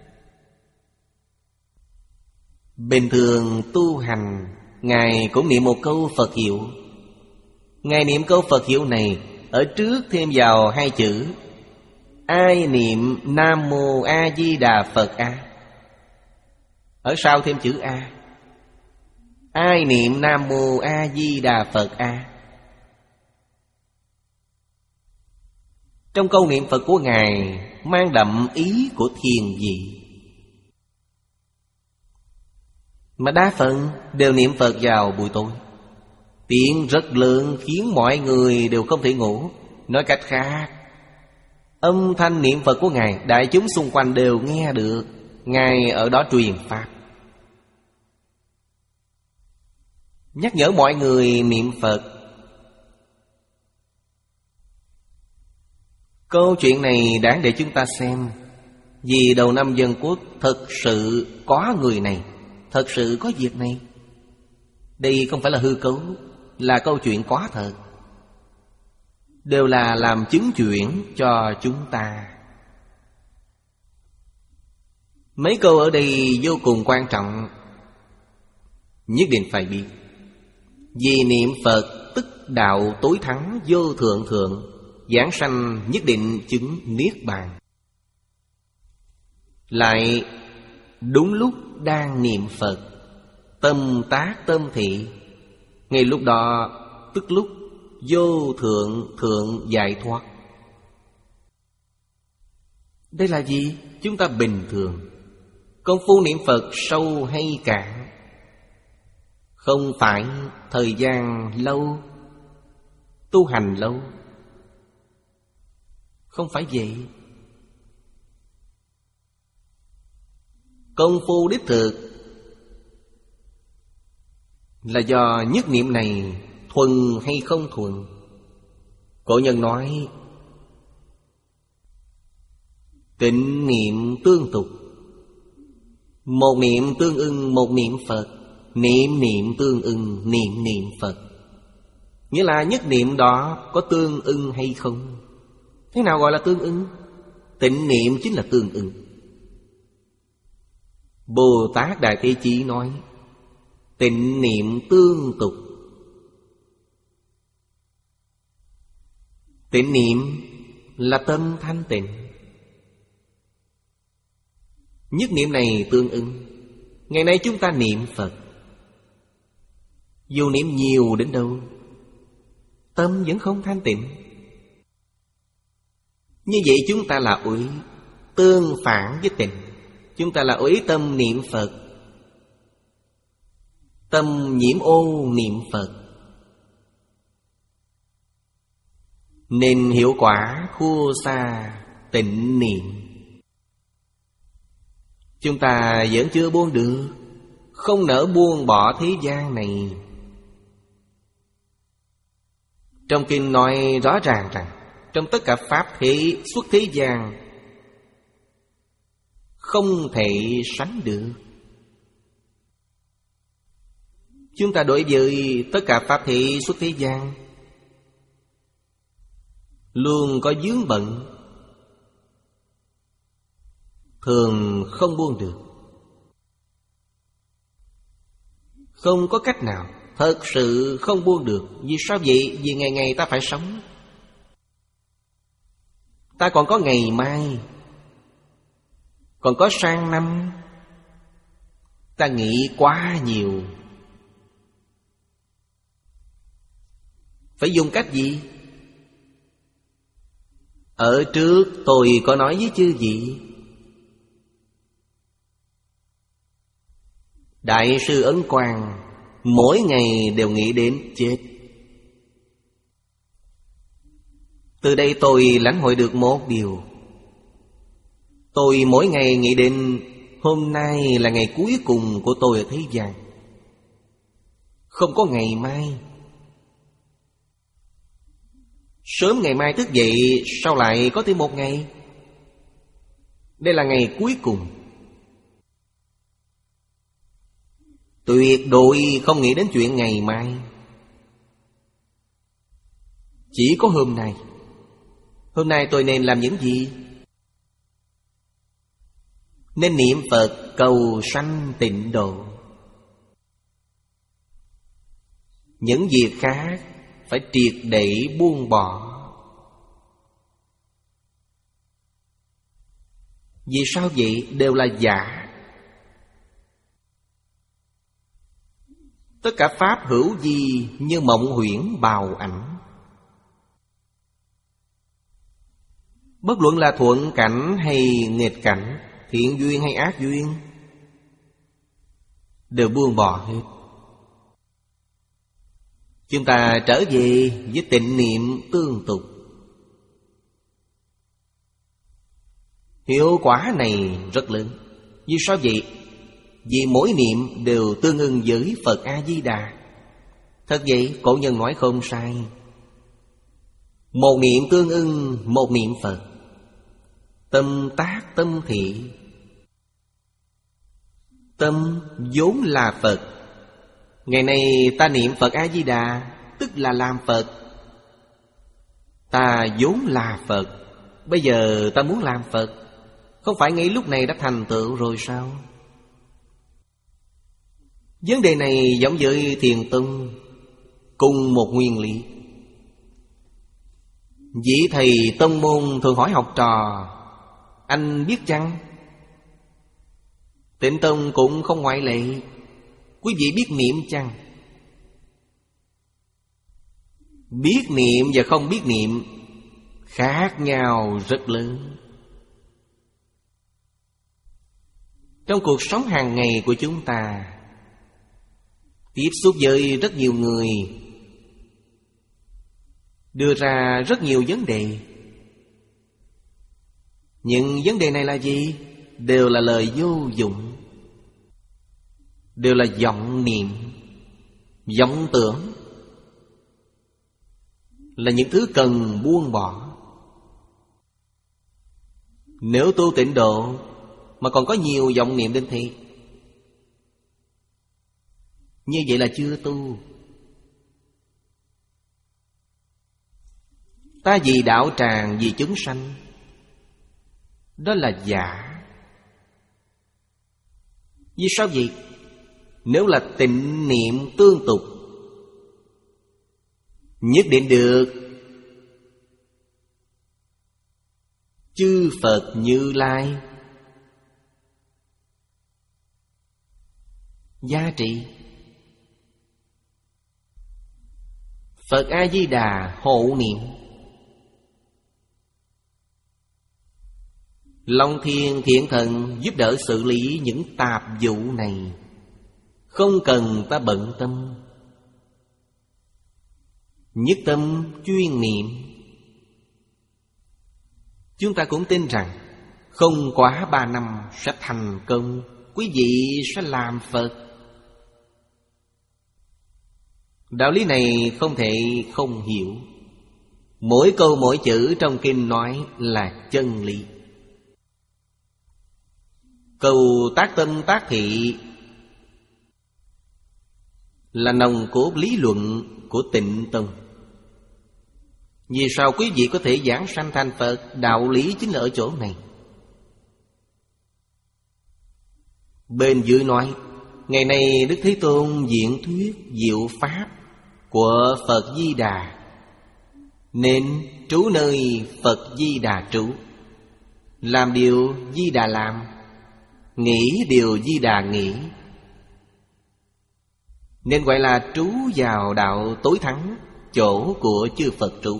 Bình thường tu hành, Ngài cũng niệm một câu Phật hiệu. Ngài niệm câu Phật hiệu này, ở trước thêm vào hai chữ: ai niệm Nam Mô A Di Đà Phật A. Ở sau thêm chữ A. Ai niệm Nam Mô A Di Đà Phật A. Trong câu niệm Phật của Ngài mang đậm ý của thiền vị, mà đa phần đều niệm Phật vào buổi tối. Tiếng rất lớn khiến mọi người đều không thể ngủ. Nói cách khác, âm thanh niệm Phật của Ngài đại chúng xung quanh đều nghe được. Ngài ở đó truyền pháp, nhắc nhở mọi người niệm Phật. Câu chuyện này đáng để chúng ta xem. Vì đầu năm Dân Quốc thật sự có người này, thật sự có việc này. Đây không phải là hư cấu, là câu chuyện có thật. Đều là làm chứng chuyển cho chúng ta. Mấy câu ở đây vô cùng quan trọng, nhất định phải biết. Vì niệm Phật tức đạo tối thắng vô thượng thượng, giảng sanh nhất định chứng niết bàn. Lại đúng lúc đang niệm Phật, tâm tác tâm thị, ngay lúc đó tức lúc vô thượng thượng giải thoát. Đây là gì? Chúng ta bình thường. Công phu niệm Phật sâu hay cạn, không phải thời gian lâu, tu hành lâu, không phải vậy. Công phu đích thực là do nhất niệm này thuần hay không thuần. Cổ nhân nói tịnh niệm tương tục, một niệm tương ưng một niệm Phật, niệm niệm tương ưng niệm niệm Phật. Nghĩa là nhất niệm đó có tương ưng hay không. Thế nào gọi là tương ưng? Tịnh niệm chính là tương ưng. Bồ Tát Đại Thế Chí nói tịnh niệm tương tục. Tịnh niệm là tâm thanh tịnh, nhất niệm này tương ưng. Ngày nay chúng ta niệm Phật, dù niệm nhiều đến đâu, tâm vẫn không thanh tịnh. Như vậy chúng ta là uỷ, tương phản với tịnh. Chúng ta là uỷ tâm niệm Phật, tâm nhiễm ô niệm Phật, nên hiệu quả khua xa tịnh niệm. Chúng ta vẫn chưa buông được, không nỡ buông bỏ thế gian này. Trong kinh nói rõ ràng rằng trong tất cả pháp thế xuất thế gian không thể sánh được. Chúng ta đối với tất cả pháp thế xuất thế gian luôn có vướng bận, thường không buông được. Không có cách nào, thật sự không buông được. Vì sao vậy? Vì ngày ngày ta phải sống. Ta còn có ngày mai, còn có sang năm. Ta nghĩ quá nhiều. Phải dùng cách gì? Ở trước tôi có nói với chư vị, Đại sư Ấn Quang mỗi ngày đều nghĩ đến chết. Từ đây tôi lãnh hội được một điều. Tôi mỗi ngày nghĩ đến hôm nay là ngày cuối cùng của tôi ở thế gian, không có ngày mai. Sớm ngày mai thức dậy, sao lại có thêm một ngày? Đây là ngày cuối cùng. Tuyệt đối không nghĩ đến chuyện ngày mai. Chỉ có hôm nay. Hôm nay tôi nên làm những gì? Nên niệm Phật cầu sanh tịnh độ. Những việc khác phải triệt để buông bỏ. Vì sao vậy? Đều là giả. Tất cả pháp hữu gì như mộng huyễn bào ảnh. Bất luận là thuận cảnh hay nghịch cảnh, thiện duyên hay ác duyên, đều buông bỏ hết. Chúng ta trở về với tịnh niệm tương tục. Hiệu quả này rất lớn. Vì sao vậy? Vì mỗi niệm đều tương ưng với Phật A-di-đà. Thật vậy, cổ nhân nói không sai. Một niệm tương ưng một niệm Phật, tâm tác tâm thị. Tâm vốn là Phật. Ngày nay ta niệm Phật A-di-đà, tức là làm Phật. Ta vốn là Phật, bây giờ ta muốn làm Phật. Không phải ngay lúc này đã thành tựu rồi sao? Vấn đề này giống với Thiền Tông, cùng một nguyên lý. Vị thầy tông môn thường hỏi học trò: anh biết chăng Tịnh Tông cũng không ngoại lệ. Quý vị biết niệm chăng? Biết niệm và không biết niệm khác nhau rất lớn. Trong cuộc sống hàng ngày của chúng ta, tiếp xúc với rất nhiều người, đưa ra rất nhiều vấn đề. Những vấn đề này là gì? Đều là lời vô dụng, đều là vọng niệm, vọng tưởng, là những thứ cần buông bỏ. Nếu tu tịnh độ mà còn có nhiều vọng niệm đến thế, như vậy là chưa tu. Ta vì đạo tràng, vì chúng sanh, đó là giả. Vì sao vậy? Nếu là tịnh niệm tương tục, nhất định được chư Phật Như Lai giá trị. Phật A-di-đà hộ niệm. Long Thiên Thiện Thần giúp đỡ xử lý những tạp vụ này, không cần ta bận tâm. Nhất tâm chuyên niệm. Chúng ta cũng tin rằng không quá ba năm sẽ thành công, quý vị sẽ làm Phật. Đạo lý này không thể không hiểu. Mỗi câu mỗi chữ trong kinh nói là chân lý. Câu tác tâm tác thị là nòng cốt lý luận của Tịnh Tông. Vì sao quý vị có thể giảng sanh thành Phật? Đạo lý chính là ở chỗ này. Bên dưới nói, ngày nay Đức Thế Tôn diễn thuyết diệu pháp của Phật Di Đà, nên trú nơi Phật Di Đà trú, làm điều Di Đà làm, nghĩ điều Di Đà nghĩ, nên gọi là trú vào đạo tối thắng, chỗ của chư Phật trú.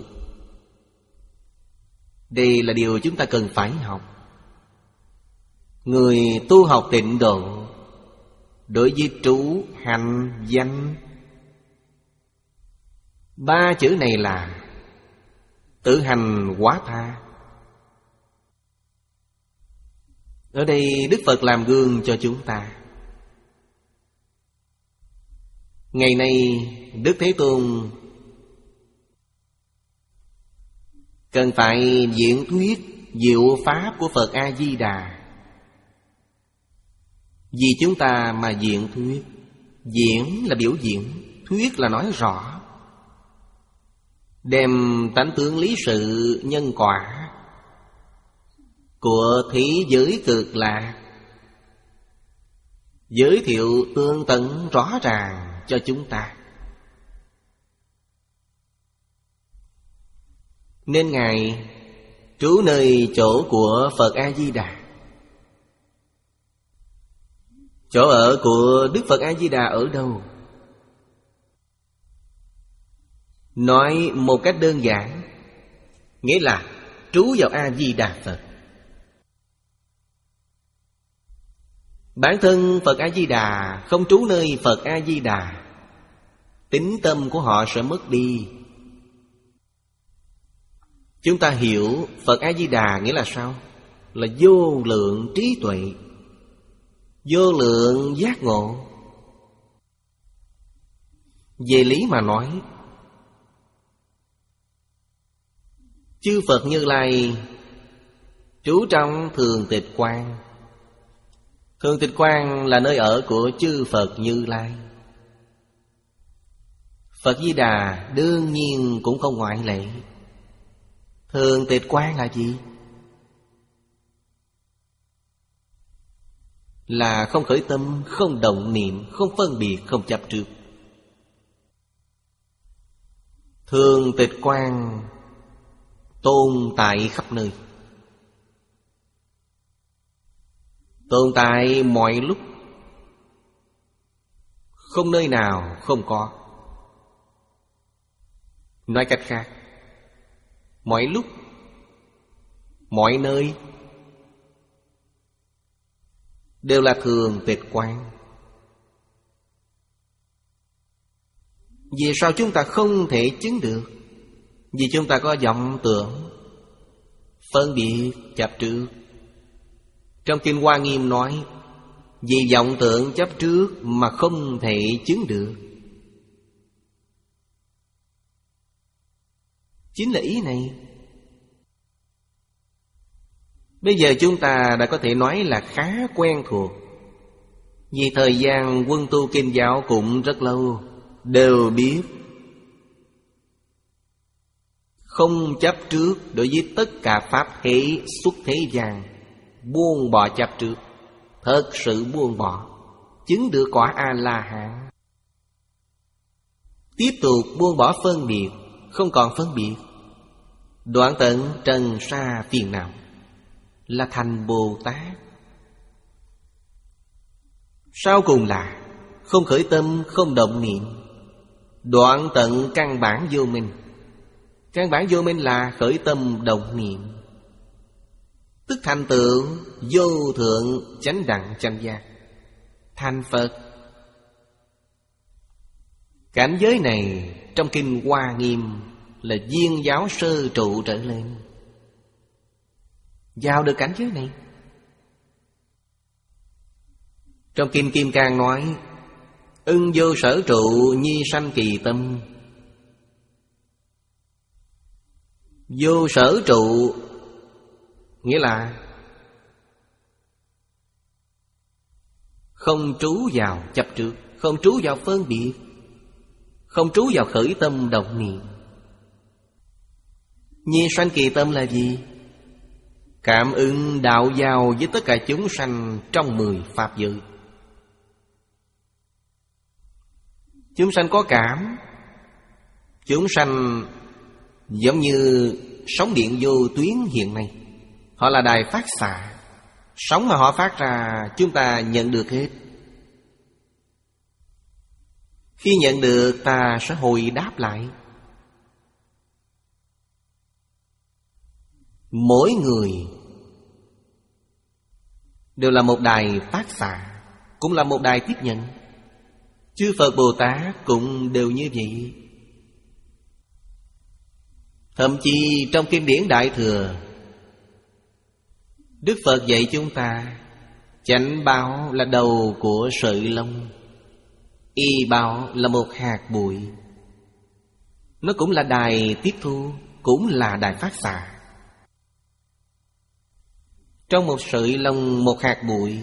Đây là điều chúng ta cần phải học. Người tu học tịnh độ, đối với trú, hành, danh, ba chữ này là tự hành hóa tha. Ở đây Đức Phật làm gương cho chúng ta. Ngày nay Đức Thế Tôn cần phải diễn thuyết diệu pháp của Phật A-di-đà. Vì chúng ta mà diễn thuyết. Diễn là biểu diễn, thuyết là nói rõ, đem tánh tướng lý sự nhân quả của thế giới cực lạc giới thiệu tương tận rõ ràng cho chúng ta. Nên Ngài trú nơi chỗ của Phật A-di-đà. Chỗ ở của Đức Phật A-di-đà ở đâu? Nói một cách đơn giản, nghĩa là trú vào A-di-đà Phật. Bản thân Phật A-di-đà không trú nơi Phật A-di-đà, tín tâm của họ sẽ mất đi. Chúng ta hiểu Phật A-di-đà nghĩa là sao? Là vô lượng trí tuệ, vô lượng giác ngộ. Về lý mà nói, chư Phật Như Lai trú trong Thường Tịch Quan. Thường Tịch Quan là nơi ở của chư Phật Như Lai. Phật Di Đà đương nhiên cũng không ngoại lệ. Thường Tịch Quan là gì? Là không khởi tâm, không động niệm, không phân biệt, không chấp trước. Thường Tịch Quan tồn tại khắp nơi. tồn tại mọi lúc, không nơi nào không có. Nói cách khác, mọi lúc, mọi nơi đều là thường tịch quang. Vì sao chúng ta không thể chứng được? Vì chúng ta có vọng tưởng, phân biệt chấp trước. Trong Kinh Hoa Nghiêm nói, vì vọng tưởng chấp trước mà không thể chứng được. Chính là ý này. Bây giờ chúng ta đã có thể nói là khá quen thuộc. Vì thời gian quân tu kinh giáo cũng rất lâu, đều biết không chấp trước đối với tất cả pháp thế xuất thế gian. Buông bỏ chấp trước, thật sự buông bỏ, chứng được quả A-la-hán. Tiếp tục buông bỏ phân biệt, không còn phân biệt, đoạn tận trần sa phiền não, là thành Bồ Tát. Sau cùng là không khởi tâm, không động niệm, đoạn tận căn bản vô minh. Căn bản vô minh là khởi tâm động niệm, tức thành tựu vô thượng chánh đẳng chánh giác, thành Phật. Cảnh giới này trong Kinh Hoa Nghiêm là viên giáo sơ trụ trở lên, vào được cảnh giới này. Trong Kinh Kim Cang nói, ưng vô sở trụ nhi sanh kỳ tâm. Vô sở trụ nghĩa là không trú vào chấp trước, không trú vào phân biệt, không trú vào khởi tâm động niệm. Nhi sanh kỳ tâm là gì? Cảm ứng đạo giao với tất cả chúng sanh trong mười pháp giới. Chúng sanh có cảm, chúng sanh giống như sóng điện vô tuyến hiện nay. Họ là đài phát xạ, sóng mà họ phát ra chúng ta nhận được hết. Khi nhận được ta sẽ hồi đáp lại. Mỗi người đều là một đài phát xạ, cũng là một đài tiếp nhận. Chư Phật Bồ Tát cũng đều như vậy. Thậm chí trong kinh điển Đại Thừa, Đức Phật dạy chúng ta, chánh báo là đầu của sợi lông, y báo là một hạt bụi. Nó cũng là đài tiếp thu, cũng là đài phát xạ. Trong một sợi lông, một hạt bụi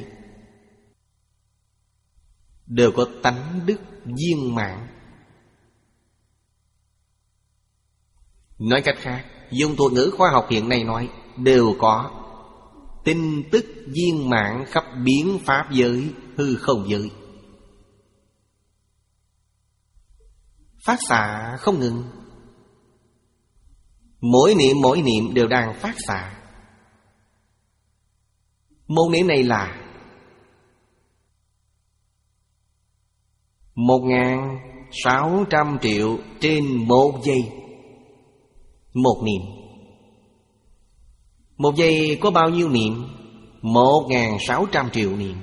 đều có tánh đức viên mãn. Nói cách khác, dùng thuật ngữ khoa học hiện nay nói, đều có tin tức viên mãn khắp biến pháp giới, hư không giới. Phát xạ không ngừng, mỗi niệm mỗi niệm đều đang phát xạ. Một niệm này là một ngàn sáu trăm triệu trên một giây. Một niệm, một giây có bao nhiêu niệm? Một ngàn sáu trăm triệu niệm.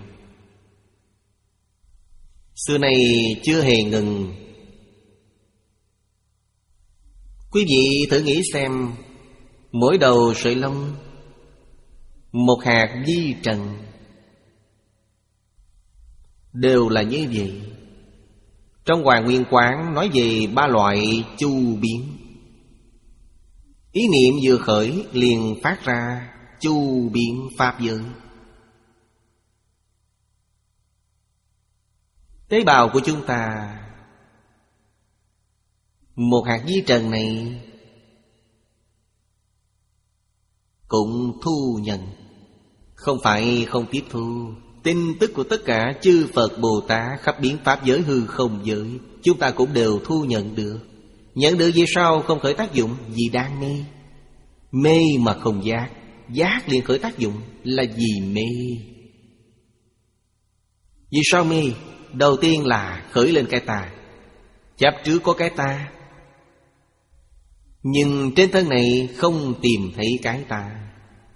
Xưa này chưa hề ngừng. Quý vị thử nghĩ xem, mỗi đầu sợi lông, một hạt vi trần, đều là như vậy. Trong Hoàng Nguyên Quán nói về ba loại chu biến. Ý niệm vừa khởi liền phát ra chu biến pháp giới. Tế bào của chúng ta, một hạt vi trần này cũng thu nhận, không phải không tiếp thu. Tin tức của tất cả chư Phật Bồ Tát khắp biến pháp giới, hư không giới, chúng ta cũng đều thu nhận được. Nhận được vì sao không khởi tác dụng? Vì đang mê. Mê mà không giác, giác liền khởi tác dụng, là vì mê. Vì sao mê? Đầu tiên là khởi lên cái ta, chấp trước có cái ta. Nhưng trên thân này không tìm thấy cái ta.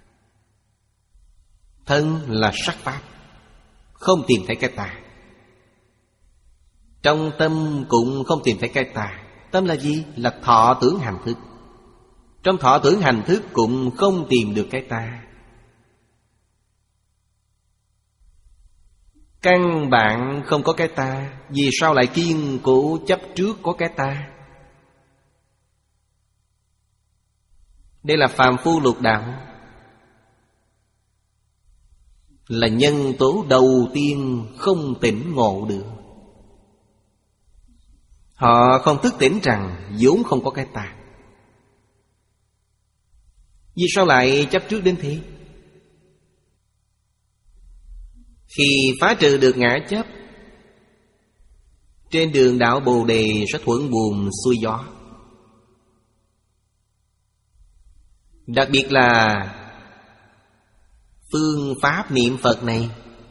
Thân là sắc pháp, không tìm thấy cái ta. Trong tâm cũng không tìm thấy cái ta. Tâm là gì? Là thọ tưởng hành thức. Trong thọ tưởng hành thức cũng không tìm được cái ta. Căn bản không có cái ta. Vì sao lại kiên cố chấp trước có cái ta? Đây là phàm phu lục đạo, là nhân tố đầu tiên không tỉnh ngộ được. Họ không thức tỉnh rằng vốn không có cái ta. Vì sao lại chấp trước đến thế? Khi phá trừ được ngã chấp, trên đường đạo Bồ Đề sẽ thuận buồm xuôi gió. Đặc biệt là phương pháp niệm Phật này,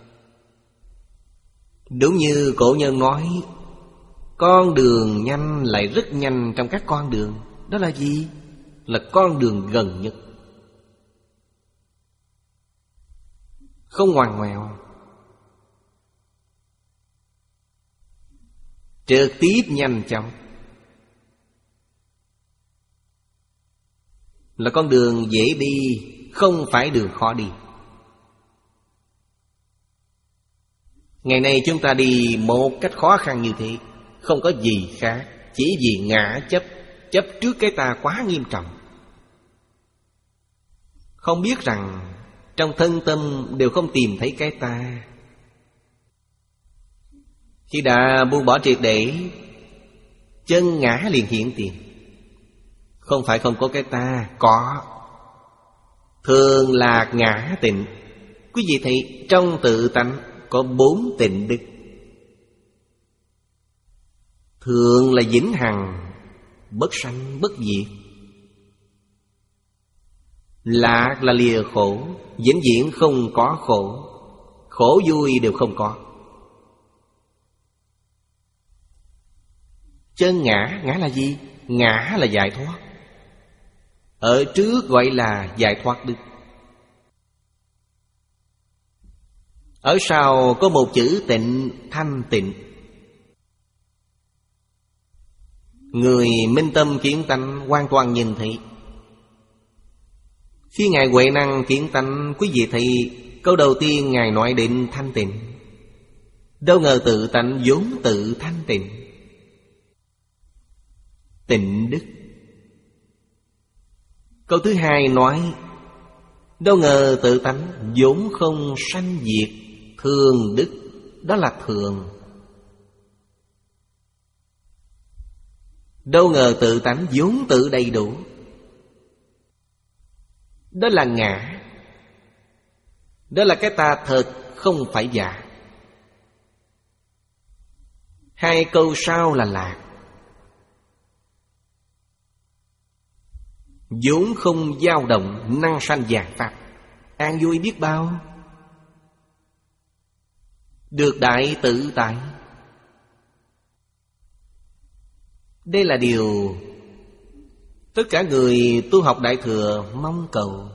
đúng như cổ nhân nói, con đường nhanh lại rất nhanh trong các con đường. Đó là gì? Là con đường gần nhất, không ngoằn ngoèo, trực tiếp nhanh chóng. Là con đường dễ đi, không phải đường khó đi. Ngày nay chúng ta đi một cách khó khăn như thế, không có gì khác, chỉ vì ngã chấp. Chấp trước cái ta quá nghiêm trọng. Không biết rằng trong thân tâm đều không tìm thấy cái ta. Khi đã buông bỏ triệt để, chân ngã liền hiện tiền. Không phải không có cái ta, có. Thường lạc ngã tịnh. Quý vị thấy trong tự tánh có bốn tịnh đức. Thường là vĩnh hằng, bất sanh bất diệt. Lạc là lìa khổ, vĩnh viễn không có khổ. Khổ vui đều không có. Chân ngã, ngã là gì? Ngã là giải thoát. Ở trước gọi là giải thoát đức. Ở sau có một chữ tịnh, thanh tịnh. Người minh tâm kiến tánh hoàn toàn nhìn thấy. Khi Ngài Huệ Năng kiến tánh, quý vị thấy câu đầu tiên Ngài nói đến thanh tịnh. Đâu ngờ tự tánh vốn tự thanh tịnh. Tịnh đức. Câu thứ hai nói đâu ngờ tự tánh vốn không sanh diệt, thường đức. Đó là thường. Đâu ngờ tự tánh vốn tự đầy đủ. Đó là ngã. Đó là cái ta thật, không phải giả. Hai câu sau là lạc. vốn không dao động, năng sanh vạn pháp, an vui biết bao. Được đại tự tại. Đây là điều tất cả người tu học Đại Thừa mong cầu.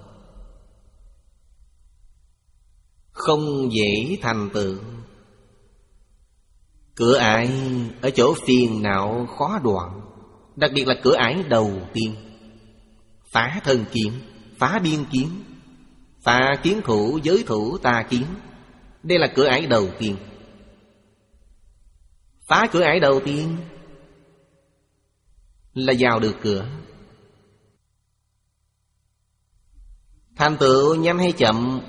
Không dễ thành tựu. Cửa ải ở chỗ phiền não khó đoạn, đặc biệt là cửa ải đầu tiên. Phá thân kiến, phá biên kiến, phá kiến thủ, giới thủ, tà kiến. Đây là cửa ải đầu tiên. Phá cửa ải đầu tiên là vào được cửa. Thành tựu nhanh hay chậm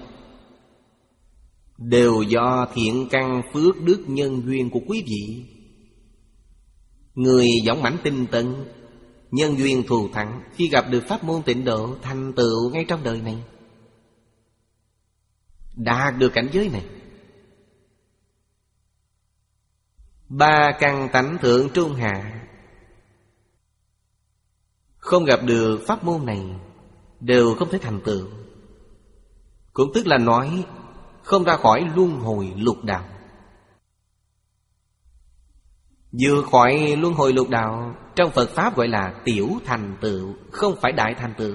đều do thiện căn phước đức nhân duyên của quý vị. Người dũng mãnh tinh tấn, nhân duyên thù thắng, khi gặp được pháp môn tịnh độ, thành tựu ngay trong đời này, đạt được cảnh giới này. Ba căn tánh thượng trung hạ không gặp được pháp môn này đều không thể thành tựu. Cũng tức là nói không ra khỏi luân hồi lục đạo. Vượt khỏi luân hồi lục đạo, trong Phật Pháp gọi là tiểu thành tựu, không phải đại thành tựu.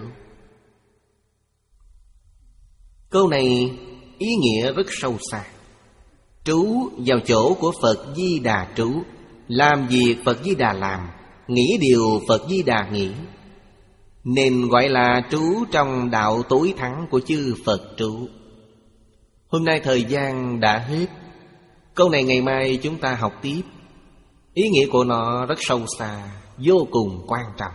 Câu này ý nghĩa rất sâu xa. Trú vào chỗ của Phật Di Đà trú, làm việc Phật Di Đà làm, nghĩ điều Phật Di Đà nghĩ, nên gọi là trú trong đạo tối thắng của chư Phật trú. Hôm nay thời gian đã hết. Câu này ngày mai chúng ta học tiếp. Ý nghĩa của nó rất sâu xa, vô cùng quan trọng.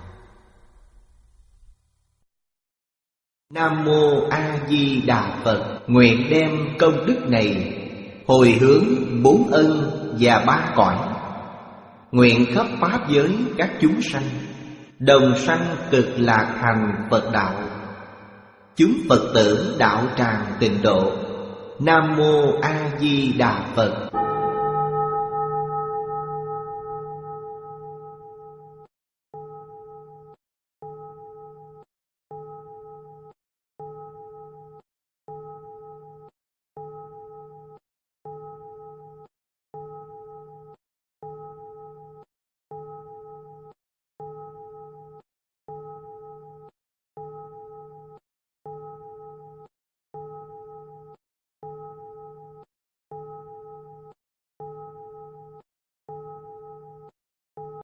Nam Mô A Di Đà Phật. Nguyện đem công đức này hồi hướng bốn ân và ba cõi, nguyện khắp pháp giới các chúng sanh đồng sanh cực lạc thành Phật đạo. Chúng Phật tử đạo tràng tịnh độ. Nam Mô A Di Đà Phật.